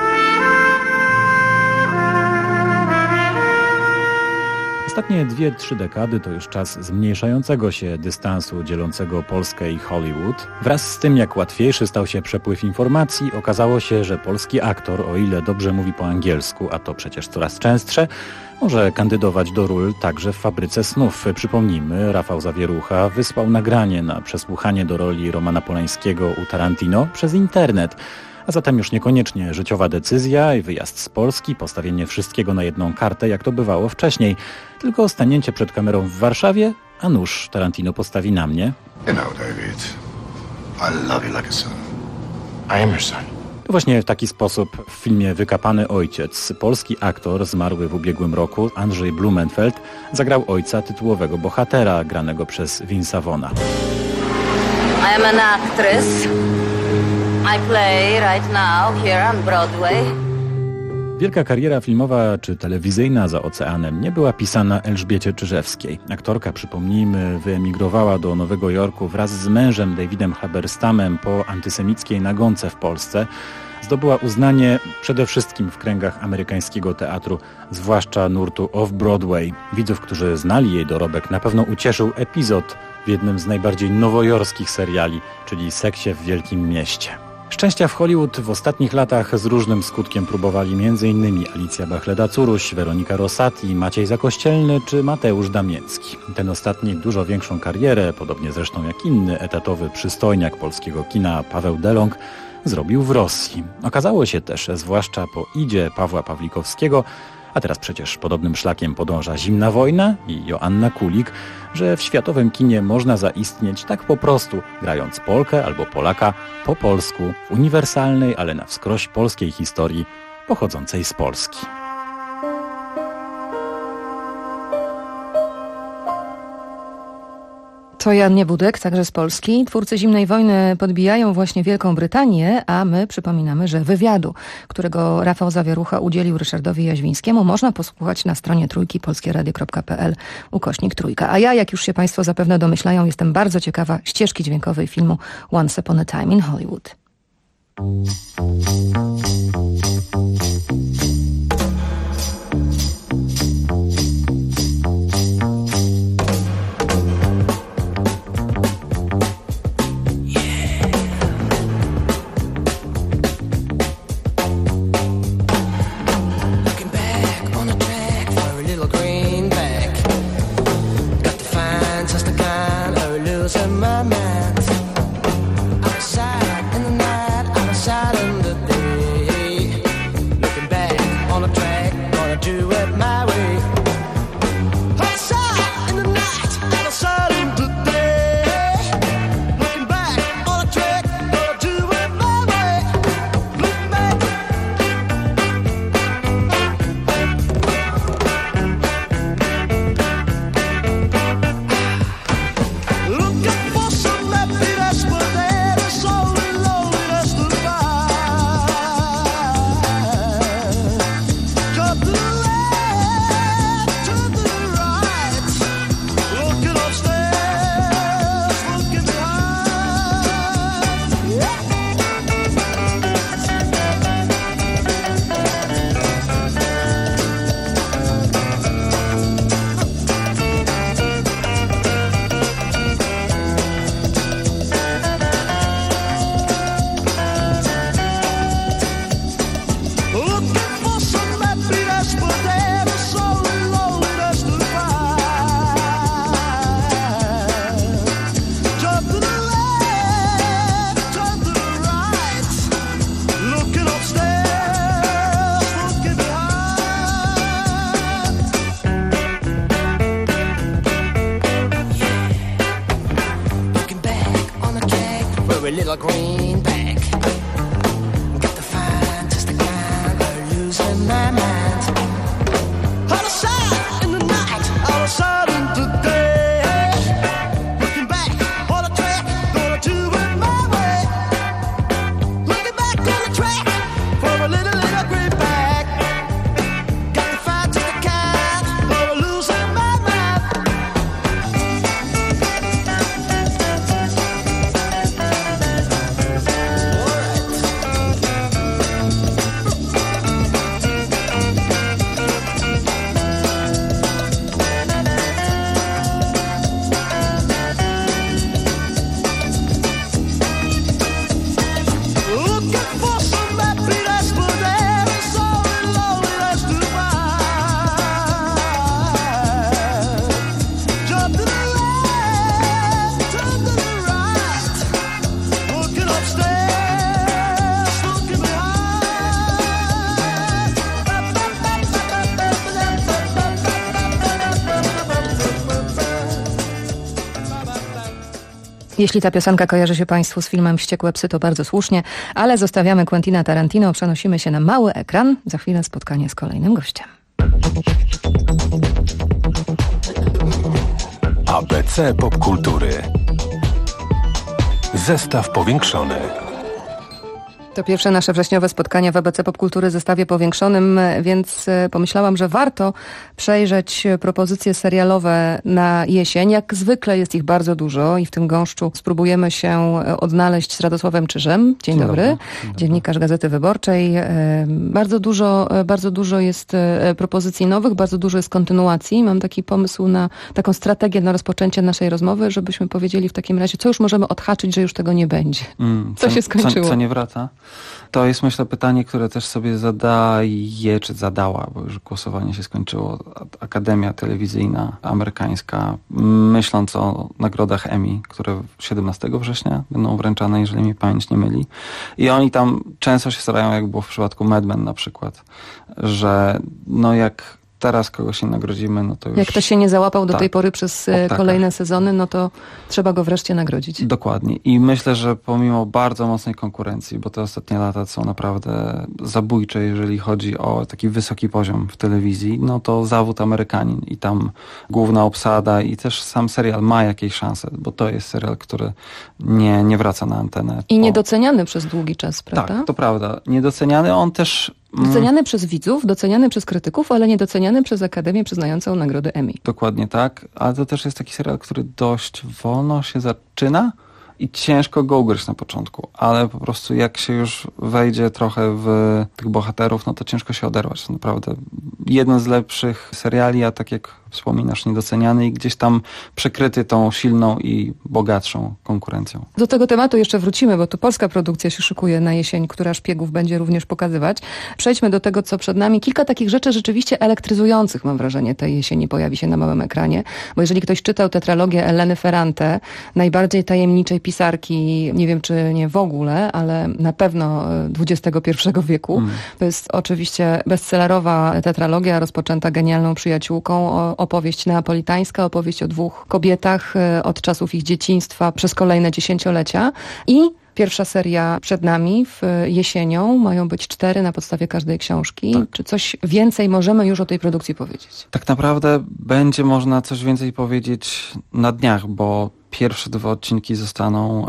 Ostatnie 2-3 dekady to już czas zmniejszającego się dystansu dzielącego Polskę i Hollywood. Wraz z tym, jak łatwiejszy stał się przepływ informacji, okazało się, że polski aktor, o ile dobrze mówi po angielsku, a to przecież coraz częstsze, może kandydować do ról także w Fabryce Snów. Przypomnijmy, Rafał Zawierucha wysłał nagranie na przesłuchanie do roli Romana Polańskiego u Tarantino przez internet. A zatem już niekoniecznie życiowa decyzja i wyjazd z Polski, postawienie wszystkiego na jedną kartę, jak to bywało wcześniej, tylko stanięcie przed kamerą w Warszawie, a nuż Tarantino postawi na mnie. You know, David, I love you like a son. I am your son. To właśnie w taki sposób w filmie Wykapany ojciec polski aktor zmarły w ubiegłym roku, Andrzej Blumenfeld, zagrał ojca tytułowego bohatera, granego przez Vince'a Vaughna. I am an actress. I play right now here on Broadway. Wielka kariera filmowa czy telewizyjna za oceanem nie była pisana Elżbiecie Czyżewskiej. Aktorka, przypomnijmy, wyemigrowała do Nowego Jorku wraz z mężem Davidem Haberstamem po antysemickiej nagonce w Polsce. Zdobyła uznanie przede wszystkim w kręgach amerykańskiego teatru, zwłaszcza nurtu Off-Broadway. Widzów, którzy znali jej dorobek, na pewno ucieszył epizod w jednym z najbardziej nowojorskich seriali, czyli Seksie w Wielkim Mieście. Szczęścia w Hollywood w ostatnich latach z różnym skutkiem próbowali m.in. Alicja Bachleda-Curuś, Weronika Rosati, Maciej Zakościelny czy Mateusz Damięcki. Ten ostatni dużo większą karierę, podobnie zresztą jak inny etatowy przystojniak polskiego kina Paweł Delong, zrobił w Rosji. Okazało się też, zwłaszcza po idzie Pawła Pawlikowskiego, a teraz przecież podobnym szlakiem podąża Zimna wojna i Joanna Kulik, że w światowym kinie można zaistnieć tak po prostu, grając Polkę albo Polaka po polsku, w uniwersalnej, ale na wskroś polskiej historii pochodzącej z Polski. To Jan Niebudek, także z Polski. Twórcy Zimnej wojny podbijają właśnie Wielką Brytanię, a my przypominamy, że wywiadu, którego Rafał Zawierucha udzielił Ryszardowi Jaźwińskiemu, można posłuchać na stronie Trójki, polskieradio.pl/Trójka. A ja, jak już się Państwo zapewne domyślają, jestem bardzo ciekawa ścieżki dźwiękowej filmu Once Upon a Time in Hollywood. Little greenback, got the fine, just the kind of losing my mind. Out of sight in the night, out of sight in the day. Looking back on the track, gonna do it my way. Looking back on the track for a little greenback. Got the fine, just the kind of losing my mind. Jeśli ta piosenka kojarzy się Państwu z filmem Wściekłe psy, to bardzo słusznie, ale zostawiamy Quentina Tarantino, przenosimy się na mały ekran. Za chwilę spotkanie z kolejnym gościem. ABC Popkultury. Zestaw powiększony. To pierwsze nasze wrześniowe spotkania w ABC Popkultury w zestawie powiększonym, więc pomyślałam, że warto przejrzeć propozycje serialowe na jesień. Jak zwykle jest ich bardzo dużo i w tym gąszczu spróbujemy się odnaleźć z Radosławem Czyżem. Dzień dobry. Dziennikarz Gazety Wyborczej. Bardzo dużo jest propozycji nowych, bardzo dużo jest kontynuacji. Mam taki pomysł na taką strategię na rozpoczęcie naszej rozmowy, żebyśmy powiedzieli w takim razie, co już możemy odhaczyć, że już tego nie będzie. Co się skończyło? Co nie wraca? To jest, myślę, pytanie, które też sobie zadaje, czy zadała, bo już głosowanie się skończyło, Akademia Telewizyjna Amerykańska, myśląc o nagrodach Emmy, które 17 września będą wręczane, jeżeli mi pamięć nie myli. I oni tam często się starają, jak było w przypadku Mad Men na przykład, że no jak teraz kogoś nie nagrodzimy, no to już... Jak ktoś się nie załapał do tej pory przez kolejne sezony, no to trzeba go wreszcie nagrodzić. Dokładnie. I myślę, że pomimo bardzo mocnej konkurencji, bo te ostatnie lata są naprawdę zabójcze, jeżeli chodzi o taki wysoki poziom w telewizji, no to zawód Amerykanin i tam główna obsada i też sam serial ma jakieś szanse, bo to jest serial, który nie wraca na antenę. I niedoceniany przez długi czas, prawda? Tak, to prawda. Niedoceniany, on też... Doceniany przez widzów, doceniany przez krytyków, ale niedoceniany przez Akademię przyznającą nagrody Emmy. Dokładnie tak, ale to też jest taki serial, który dość wolno się zaczyna i ciężko go ugryźć na początku, ale po prostu jak się już wejdzie trochę w tych bohaterów, no to ciężko się oderwać. Naprawdę jeden z lepszych seriali, a tak jak wspominasz, niedoceniany i gdzieś tam przykryty tą silną i bogatszą konkurencją. Do tego tematu jeszcze wrócimy, bo tu polska produkcja się szykuje na jesień, która Szpiegów będzie również pokazywać. Przejdźmy do tego, co przed nami. Kilka takich rzeczy rzeczywiście elektryzujących, mam wrażenie, tej jesieni pojawi się na małym ekranie, bo jeżeli ktoś czytał tetralogię Eleny Ferrante, najbardziej tajemniczej pisarki, nie wiem czy nie w ogóle, ale na pewno XXI wieku. To jest oczywiście bestsellerowa tetralogia rozpoczęta genialną przyjaciółką, opowieść neapolitańska, opowieść o dwóch kobietach od czasów ich dzieciństwa przez kolejne dziesięciolecia i pierwsza seria przed nami jesienią. Mają być 4 na podstawie każdej książki. Tak. Czy coś więcej możemy już o tej produkcji powiedzieć? Tak naprawdę będzie można coś więcej powiedzieć na dniach, bo pierwsze 2 odcinki zostaną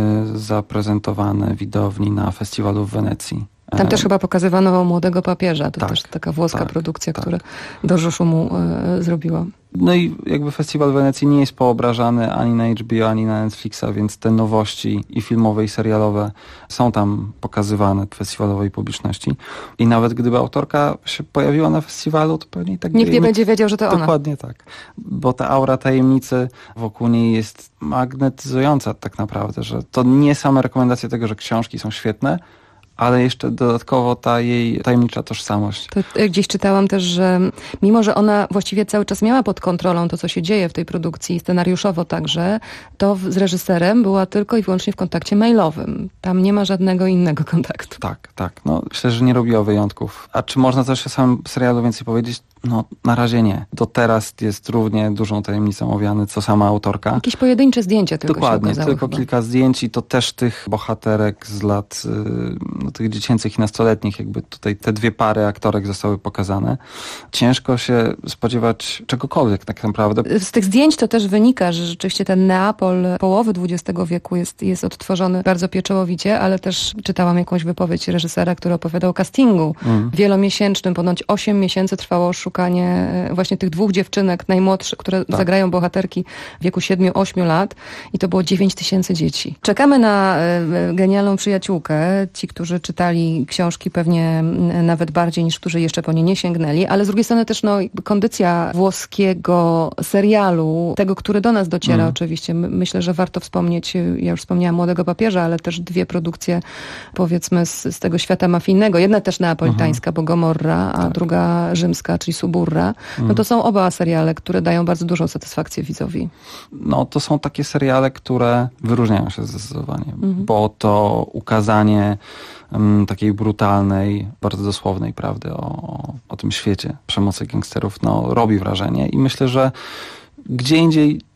zaprezentowane widowni na festiwalu w Wenecji. Tam też chyba pokazywano Młodego Papieża. To też taka włoska produkcja, która dużo szumu zrobiła. No i jakby Festiwal Wenecji nie jest poobrażany ani na HBO, ani na Netflixa, więc te nowości i filmowe, i serialowe są tam pokazywane festiwalowej publiczności. I nawet gdyby autorka się pojawiła na festiwalu, to pewnie i tak... Nikt nie będzie wiedział, że to ona. Dokładnie tak. Bo ta aura tajemnicy wokół niej jest magnetyzująca tak naprawdę, że to nie same rekomendacje tego, że książki są świetne, ale jeszcze dodatkowo ta jej tajemnicza tożsamość. To gdzieś czytałam też, że mimo, że ona właściwie cały czas miała pod kontrolą to, co się dzieje w tej produkcji, scenariuszowo także, to z reżyserem była tylko i wyłącznie w kontakcie mailowym. Tam nie ma żadnego innego kontaktu. Tak. No, myślę, że nie robiła wyjątków. A czy można coś o samym serialu więcej powiedzieć? No, na razie nie. Do teraz jest równie dużą tajemnicą owiany, co sama autorka. Jakieś pojedyncze zdjęcia tylko Dokładnie, się ukazały tylko chyba. Kilka zdjęć i to też tych bohaterek z lat tych dziecięcych i nastoletnich, jakby tutaj te 2 pary aktorek zostały pokazane. Ciężko się spodziewać czegokolwiek tak naprawdę. Z tych zdjęć to też wynika, że rzeczywiście ten Neapol połowy XX wieku jest odtworzony bardzo pieczołowicie, ale też czytałam jakąś wypowiedź reżysera, który opowiadał o castingu wielomiesięcznym, ponoć 8 miesięcy trwało szukanie właśnie tych 2 dziewczynek najmłodszych, które zagrają bohaterki w wieku 7-8 lat i to było 9000 dzieci. Czekamy na genialną przyjaciółkę. Ci, którzy czytali książki pewnie nawet bardziej niż którzy jeszcze po nie nie sięgnęli, ale z drugiej strony też kondycja włoskiego serialu, tego, który do nas dociera oczywiście. Myślę, że warto wspomnieć, ja już wspomniałam Młodego Papieża, ale też 2 produkcje powiedzmy z tego świata mafijnego. Jedna też neapolitańska, bo Gomorra, a druga rzymska, czyli Suburra. No to są oba seriale, które dają bardzo dużą satysfakcję widzowi. No to są takie seriale, które wyróżniają się zdecydowanie, bo to ukazanie takiej brutalnej, bardzo dosłownej prawdy o tym świecie przemocy gangsterów, no robi wrażenie i myślę, że gdzie indziej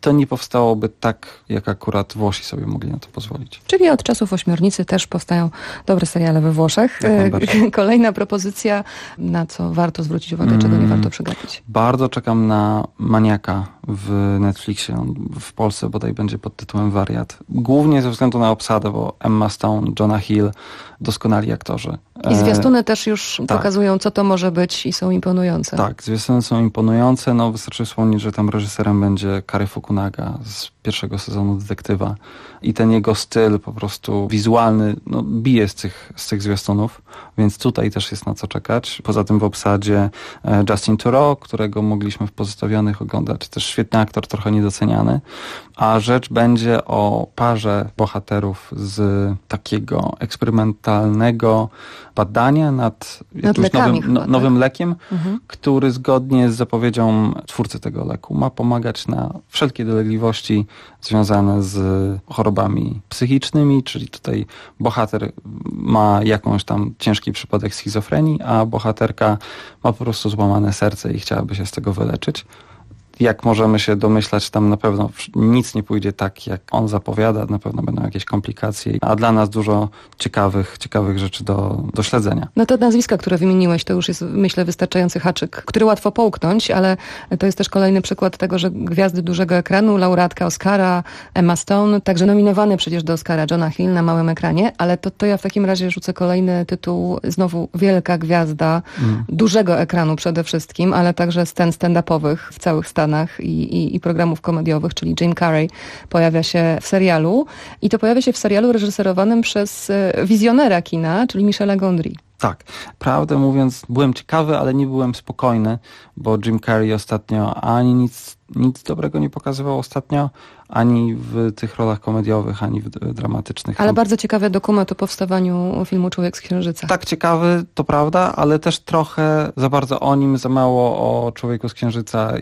to nie powstałoby tak, jak akurat Włosi sobie mogli na to pozwolić. Czyli od czasów Ośmiornicy też powstają dobre seriale we Włoszech. Kolejna propozycja, na co warto zwrócić uwagę, czego nie warto przegapić. Bardzo czekam na Maniaka w Netflixie. On w Polsce bodaj będzie pod tytułem Wariat. Głównie ze względu na obsadę, bo Emma Stone, Jonah Hill, doskonali aktorzy. I zwiastuny też już pokazują, co to może być i są imponujące. Tak, zwiastuny są imponujące. No, wystarczy wspomnieć, że tam reżyserem będzie Cary Fukunaga z pierwszego sezonu Detektywa. I ten jego styl po prostu wizualny bije z tych zwiastunów, więc tutaj też jest na co czekać. Poza tym w obsadzie Justin Theroux, którego mogliśmy w Pozostawionych oglądać. Też świetny aktor, trochę niedoceniany. A rzecz będzie o parze bohaterów z takiego eksperymentalnego badania nad jakimś nowym lekiem, który zgodnie z zapowiedzią twórcy tego leku ma pomagać na wszelkie dolegliwości związane z chorobami psychicznymi, czyli tutaj bohater ma jakąś tam ciężki przypadek schizofrenii, a bohaterka ma po prostu złamane serce i chciałaby się z tego wyleczyć. Jak możemy się domyślać, tam na pewno nic nie pójdzie tak, jak on zapowiada, na pewno będą jakieś komplikacje, a dla nas dużo ciekawych rzeczy do śledzenia. No te nazwiska, które wymieniłeś, to już jest, myślę, wystarczający haczyk, który łatwo połknąć, ale to jest też kolejny przykład tego, że gwiazdy dużego ekranu, laureatka Oscara, Emma Stone, także nominowany przecież do Oscara Jonah Hill na małym ekranie, ale to ja w takim razie rzucę kolejny tytuł, znowu wielka gwiazda, dużego ekranu przede wszystkim, ale także scen stand-upowych w całych Stanach i programów komediowych, czyli Jim Carrey pojawia się w serialu i to pojawia się w serialu reżyserowanym przez wizjonera kina, czyli Michela Gondry. Tak. Prawdę mówiąc, byłem ciekawy, ale nie byłem spokojny, bo Jim Carrey ostatnio ani nic dobrego nie pokazywał ostatnio, ani w tych rolach komediowych, ani w dramatycznych. Ale bardzo ciekawy dokument o powstawaniu filmu Człowiek z Księżyca. Tak, ciekawy, to prawda, ale też trochę za bardzo o nim, za mało o Człowieku z Księżyca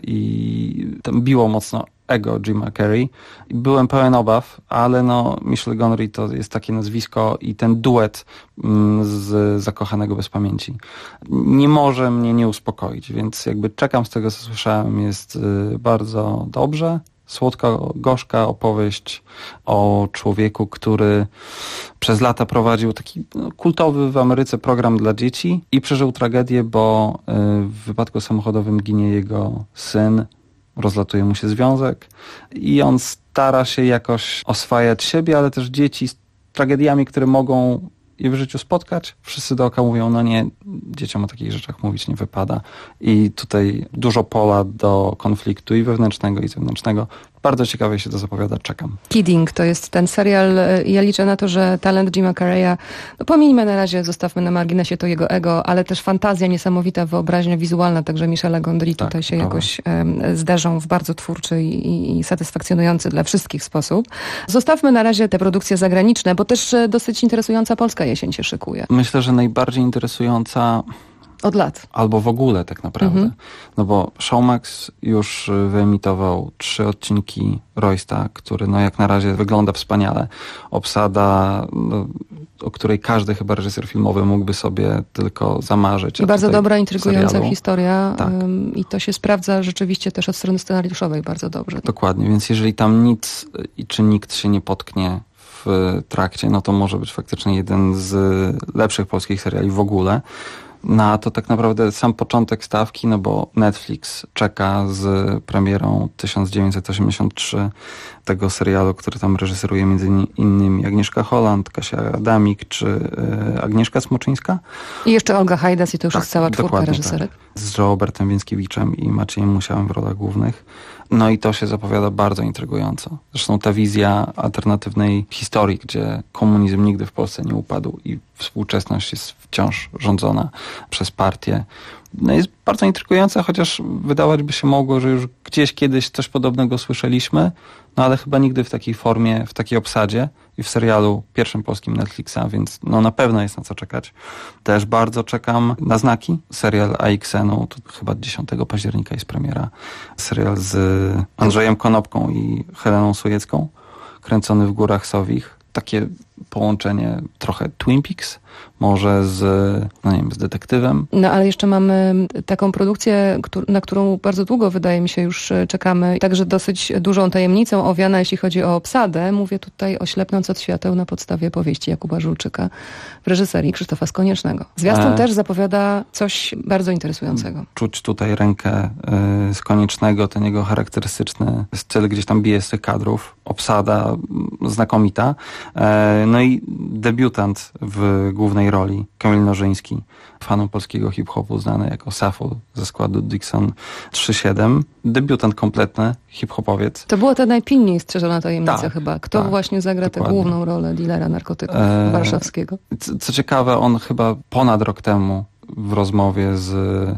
i tam biło mocno ego Jima Carrey. Byłem pełen obaw, ale Michel Gondry to jest takie nazwisko i ten duet z Zakochanego bez pamięci nie może mnie nie uspokoić, więc jakby czekam z tego, co słyszałem, jest bardzo dobrze. Słodko-gorzka opowieść o człowieku, który przez lata prowadził taki kultowy w Ameryce program dla dzieci i przeżył tragedię, bo w wypadku samochodowym ginie jego syn, rozlatuje mu się związek i on stara się jakoś oswajać siebie, ale też dzieci z tragediami, które mogą je w życiu spotkać. Wszyscy dookoła mówią, nie, dzieciom o takich rzeczach mówić nie wypada. I tutaj dużo pola do konfliktu i wewnętrznego, i zewnętrznego. Bardzo ciekawie się to zapowiada, czekam. Kidding to jest ten serial. Ja liczę na to, że talent Jima Carreya, pomijmy na razie, zostawmy na marginesie to jego ego, ale też fantazja niesamowita, wyobraźnia wizualna, także Michela Gondry tutaj się jakoś zderzą w bardzo twórczy i satysfakcjonujący dla wszystkich sposób. Zostawmy na razie te produkcje zagraniczne, bo też dosyć interesująca polska jesień się szykuje. Myślę, że najbardziej interesująca od lat. Albo w ogóle tak naprawdę. Bo Showmax już wyemitował 3 odcinki Roysta, który jak na razie wygląda wspaniale. Obsada, o której każdy chyba reżyser filmowy mógłby sobie tylko zamarzyć. I bardzo dobra, intrygująca historia. Tak. I to się sprawdza rzeczywiście też od strony scenariuszowej bardzo dobrze. Dokładnie, więc jeżeli tam nic czy nikt się nie potknie w trakcie, to może być faktycznie jeden z lepszych polskich seriali w ogóle. A to tak naprawdę sam początek stawki, bo Netflix czeka z premierą 1983 tego serialu, który tam reżyseruje między innymi Agnieszka Holland, Kasia Adamik czy Agnieszka Smoczyńska. I jeszcze Olga Hajdas i to już jest cała czwórka reżyserek. Tak. Z Robertem Więckiewiczem i Maciejem Musiałem w rolach głównych. I to się zapowiada bardzo intrygująco. Zresztą ta wizja alternatywnej historii, gdzie komunizm nigdy w Polsce nie upadł i współczesność jest wciąż rządzona przez partię, jest bardzo intrygująca, chociaż wydawać by się mogło, że już gdzieś kiedyś coś podobnego słyszeliśmy, ale chyba nigdy w takiej formie, w takiej obsadzie i w serialu pierwszym polskim Netflixa, więc na pewno jest na co czekać. Też bardzo czekam na Znaki, serial AXN-u, to chyba 10 października jest premiera. Serial z Andrzejem Konopką i Heleną Sujecką, kręcony w Górach Sowich. Takie połączenie trochę Twin Peaks, może z detektywem. No ale jeszcze mamy taką produkcję, na którą bardzo długo, wydaje mi się, już czekamy. Także dosyć dużą tajemnicą owiana, jeśli chodzi o obsadę. Mówię tutaj o Ślepnąc od świateł na podstawie powieści Jakuba Żulczyka w reżyserii Krzysztofa Skoniecznego. Zwiastun też zapowiada coś bardzo interesującego. Czuć tutaj rękę Skoniecznego, ten jego charakterystyczny styl, gdzieś tam bije z tych kadrów. Obsada znakomita. No i debiutant w głównej roli, Kamil Nożyński, fanom polskiego hip-hopu znany jako Safo ze składu Dixon 3-7. Debiutant kompletny, hip-hopowiec. To była ta najpilniej strzeżona tajemnica Tak, chyba. Kto właśnie zagra tę główną rolę dealera narkotyków warszawskiego? Co ciekawe, on chyba ponad rok temu w rozmowie z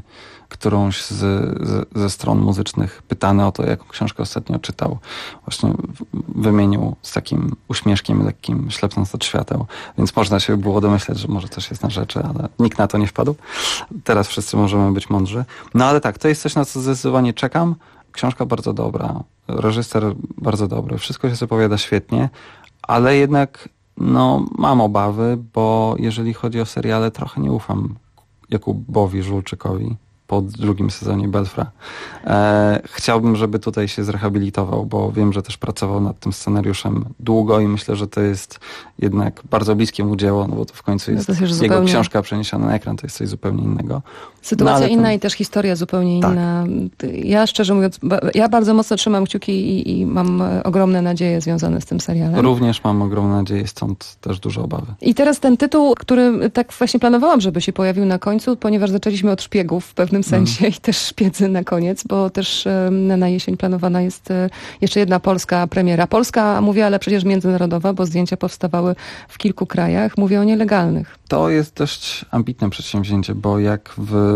którąś ze stron muzycznych pytany o to, jaką książkę ostatnio czytał, właśnie wymienił z takim uśmieszkiem lekkim Ślepnąc od świateł. Więc można się było domyśleć, że może coś jest na rzeczy, ale nikt na to nie wpadł. Teraz wszyscy możemy być mądrzy. No ale tak, to jest coś, na co zdecydowanie czekam. Książka bardzo dobra, reżyser bardzo dobry, wszystko się zapowiada świetnie, ale jednak mam obawy, bo jeżeli chodzi o seriale, trochę nie ufam Jakubowi Żulczykowi po drugim sezonie Belfra. Chciałbym, żeby tutaj się zrehabilitował, bo wiem, że też pracował nad tym scenariuszem długo i myślę, że to jest jednak bardzo bliskie mu dzieło, bo to w końcu jest jego książka przeniesiona na ekran, to jest coś zupełnie innego. Sytuacja inna i też historia zupełnie inna. Ja szczerze mówiąc, ja bardzo mocno trzymam kciuki i mam ogromne nadzieje związane z tym serialem. Również mam ogromne nadzieje, stąd też duże obawy. I teraz ten tytuł, który tak właśnie planowałam, żeby się pojawił na końcu, ponieważ zaczęliśmy od szpiegów w pewnym sensie i też szpiedzy na koniec, bo też na jesień planowana jest jeszcze jedna polska premiera. Polska, mówię, ale przecież międzynarodowa, bo zdjęcia powstawały w kilku krajach. Mówię o nielegalnych. To jest dość ambitne przedsięwzięcie, bo jak w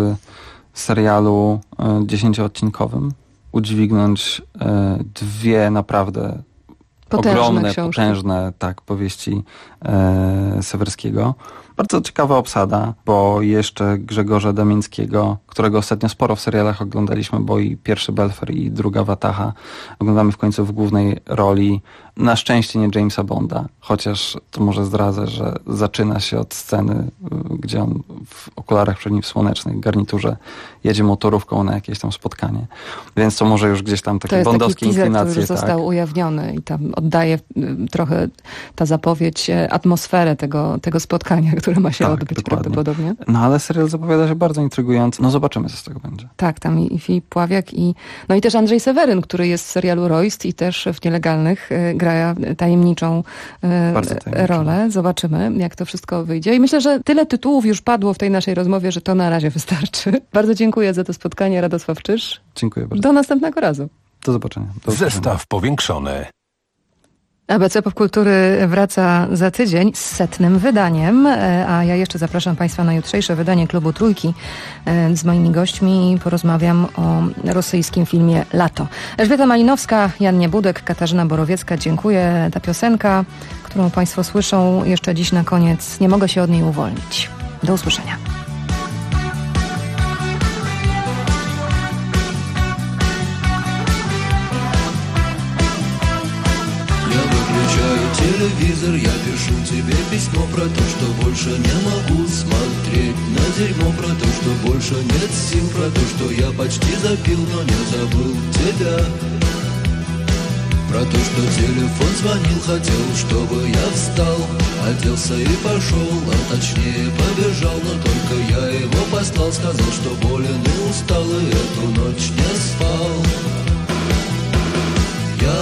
serialu 10-odcinkowym udźwignąć dwie naprawdę ogromne, potężne powieści Sewerskiego. Bardzo ciekawa obsada, bo jeszcze Grzegorza Damińskiego, którego ostatnio sporo w serialach oglądaliśmy, bo i pierwszy Belfer i druga Wataha oglądamy w końcu w głównej roli. Na szczęście nie Jamesa Bonda, chociaż to może zdradzę, że zaczyna się od sceny, gdzie on w okularach przeciwsłonecznych, garniturze jedzie motorówką na jakieś tam spotkanie. Więc to może już gdzieś tam takie bondowskie inclinacje. To jest taki teaser, który został ujawniony i tam oddaje trochę ta zapowiedź atmosferę tego spotkania, które ma się odbyć prawdopodobnie. No ale serial zapowiada się bardzo intrygująco. No zobaczymy, co z tego będzie. Tak, tam i Filip Pławiak i też Andrzej Seweryn, który jest w serialu Royst i też w Nielegalnych gra tajemniczą rolę. Zobaczymy, jak to wszystko wyjdzie. I myślę, że tyle tytułów już padło w tej naszej rozmowie, że to na razie wystarczy. Bardzo dziękuję za to spotkanie. Radosław Czyż. Dziękuję bardzo. Do następnego razu. Do zobaczenia. Zestaw powiększony. ABC Popkultury wraca za tydzień z 100. wydaniem, a ja jeszcze zapraszam Państwa na jutrzejsze wydanie Klubu Trójki. Z moimi gośćmi porozmawiam o rosyjskim filmie Lato. Elżbieta Malinowska, Jan Niebudek, Katarzyna Borowiecka. Dziękuję. Ta piosenka, którą Państwo słyszą jeszcze dziś na koniec, nie mogę się od niej uwolnić. Do usłyszenia. Телевизор, я пишу тебе письмо про то, что больше не могу смотреть на дерьмо, про то, что больше нет сил, про то, что я почти запил, но не забыл тебя. Про то, что телефон звонил, хотел, чтобы я встал, оделся и пошел, а точнее побежал, но только я его послал, сказал, что болен и устал, и эту ночь не спал. Я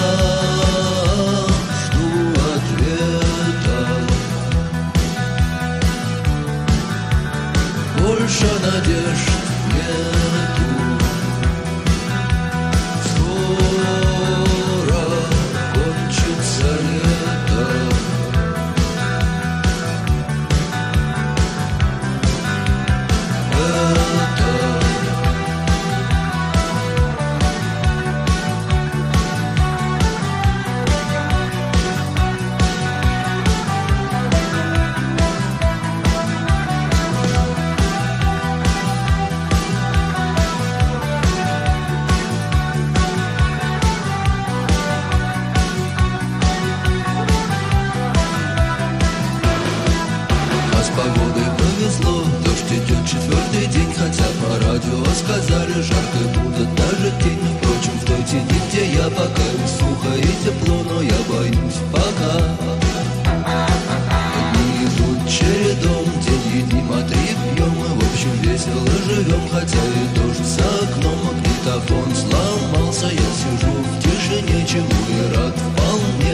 больше надежд нету. Скоро кончится лето. радио сказали, жарко будут даже тени. Впрочем, в той тени, где я пока сухо и тепло, но я боюсь пока. Одни идут чередом, день едим, а три пьем. Мы в общем весело живем, хотя и дождь за окном. Магнитофон сломался, я сижу в тишине, чему и рад вполне.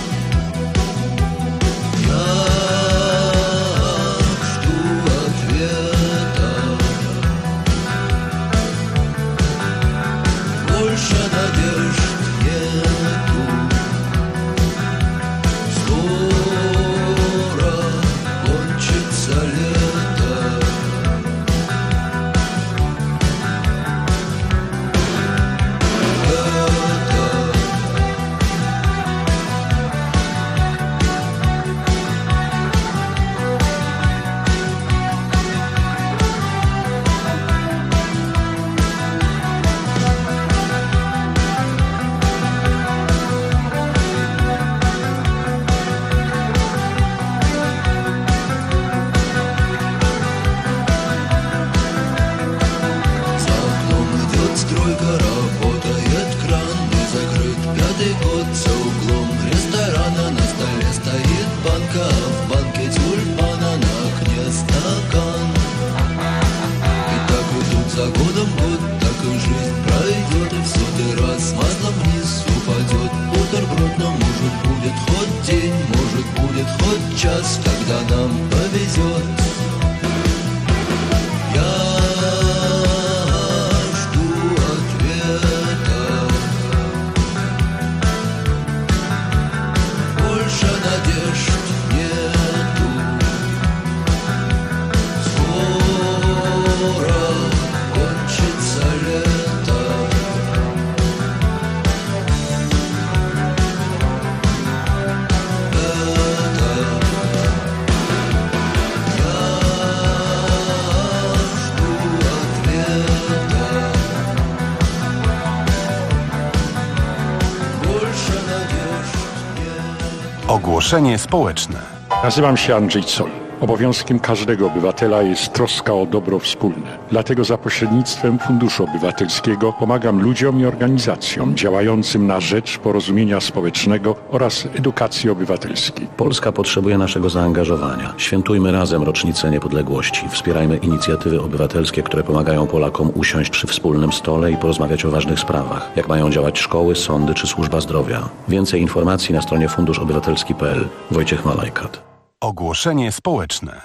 Ogłoszenie społeczne. Nazywam się Andrzej Zoll. Obowiązkiem każdego obywatela jest troska o dobro wspólne. Dlatego za pośrednictwem Funduszu Obywatelskiego pomagam ludziom i organizacjom działającym na rzecz porozumienia społecznego oraz edukacji obywatelskiej. Polska potrzebuje naszego zaangażowania. Świętujmy razem rocznicę niepodległości. Wspierajmy inicjatywy obywatelskie, które pomagają Polakom usiąść przy wspólnym stole i porozmawiać o ważnych sprawach. Jak mają działać szkoły, sądy czy służba zdrowia. Więcej informacji na stronie funduszobywatelski.pl. Wojciech Malajkat. Ogłoszenie społeczne.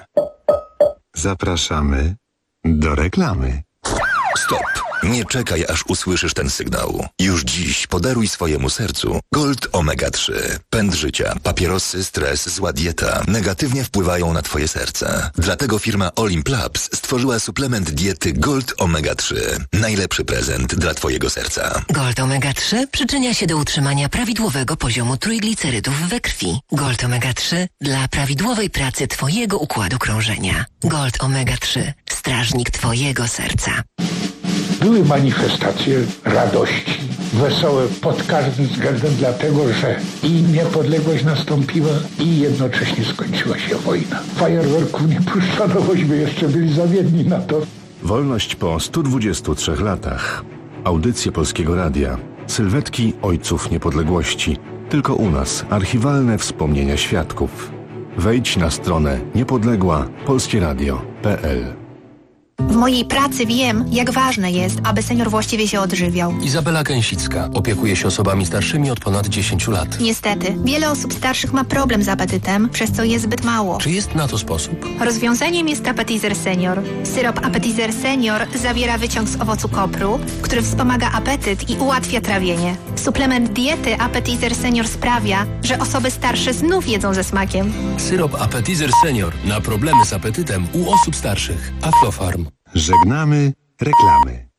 Zapraszamy do reklamy. Stop! Nie czekaj, aż usłyszysz ten sygnał. Już dziś podaruj swojemu sercu Gold Omega 3. Pęd życia, papierosy, stres, zła dieta negatywnie wpływają na twoje serce. Dlatego firma Olimp Labs stworzyła suplement diety Gold Omega 3. Najlepszy prezent dla twojego serca. Gold Omega 3 przyczynia się do utrzymania prawidłowego poziomu trójglicerydów we krwi. Gold Omega 3 dla prawidłowej pracy twojego układu krążenia. Gold Omega 3. Strażnik twojego serca. Były manifestacje radości, wesołe pod każdym względem, dlatego że i niepodległość nastąpiła i jednocześnie skończyła się wojna. Fajerwerków nie puszczano, bośmy jeszcze byli zawiedni na to. Wolność po 123 latach. Audycje Polskiego Radia. Sylwetki ojców niepodległości. Tylko u nas archiwalne wspomnienia świadków. Wejdź na stronę niepodległa-polskieradio.pl. W mojej pracy wiem, jak ważne jest, aby senior właściwie się odżywiał. Izabela Gęsicka opiekuje się osobami starszymi od ponad 10 lat. Niestety, wiele osób starszych ma problem z apetytem, przez co je zbyt mało. Czy jest na to sposób? Rozwiązaniem jest Appetizer Senior. Syrop Appetizer Senior zawiera wyciąg z owocu kopru, który wspomaga apetyt i ułatwia trawienie. Suplement diety Appetizer Senior sprawia, że osoby starsze znów jedzą ze smakiem. Syrop Appetizer Senior na problemy z apetytem u osób starszych. Aflofarm. Żegnamy reklamy.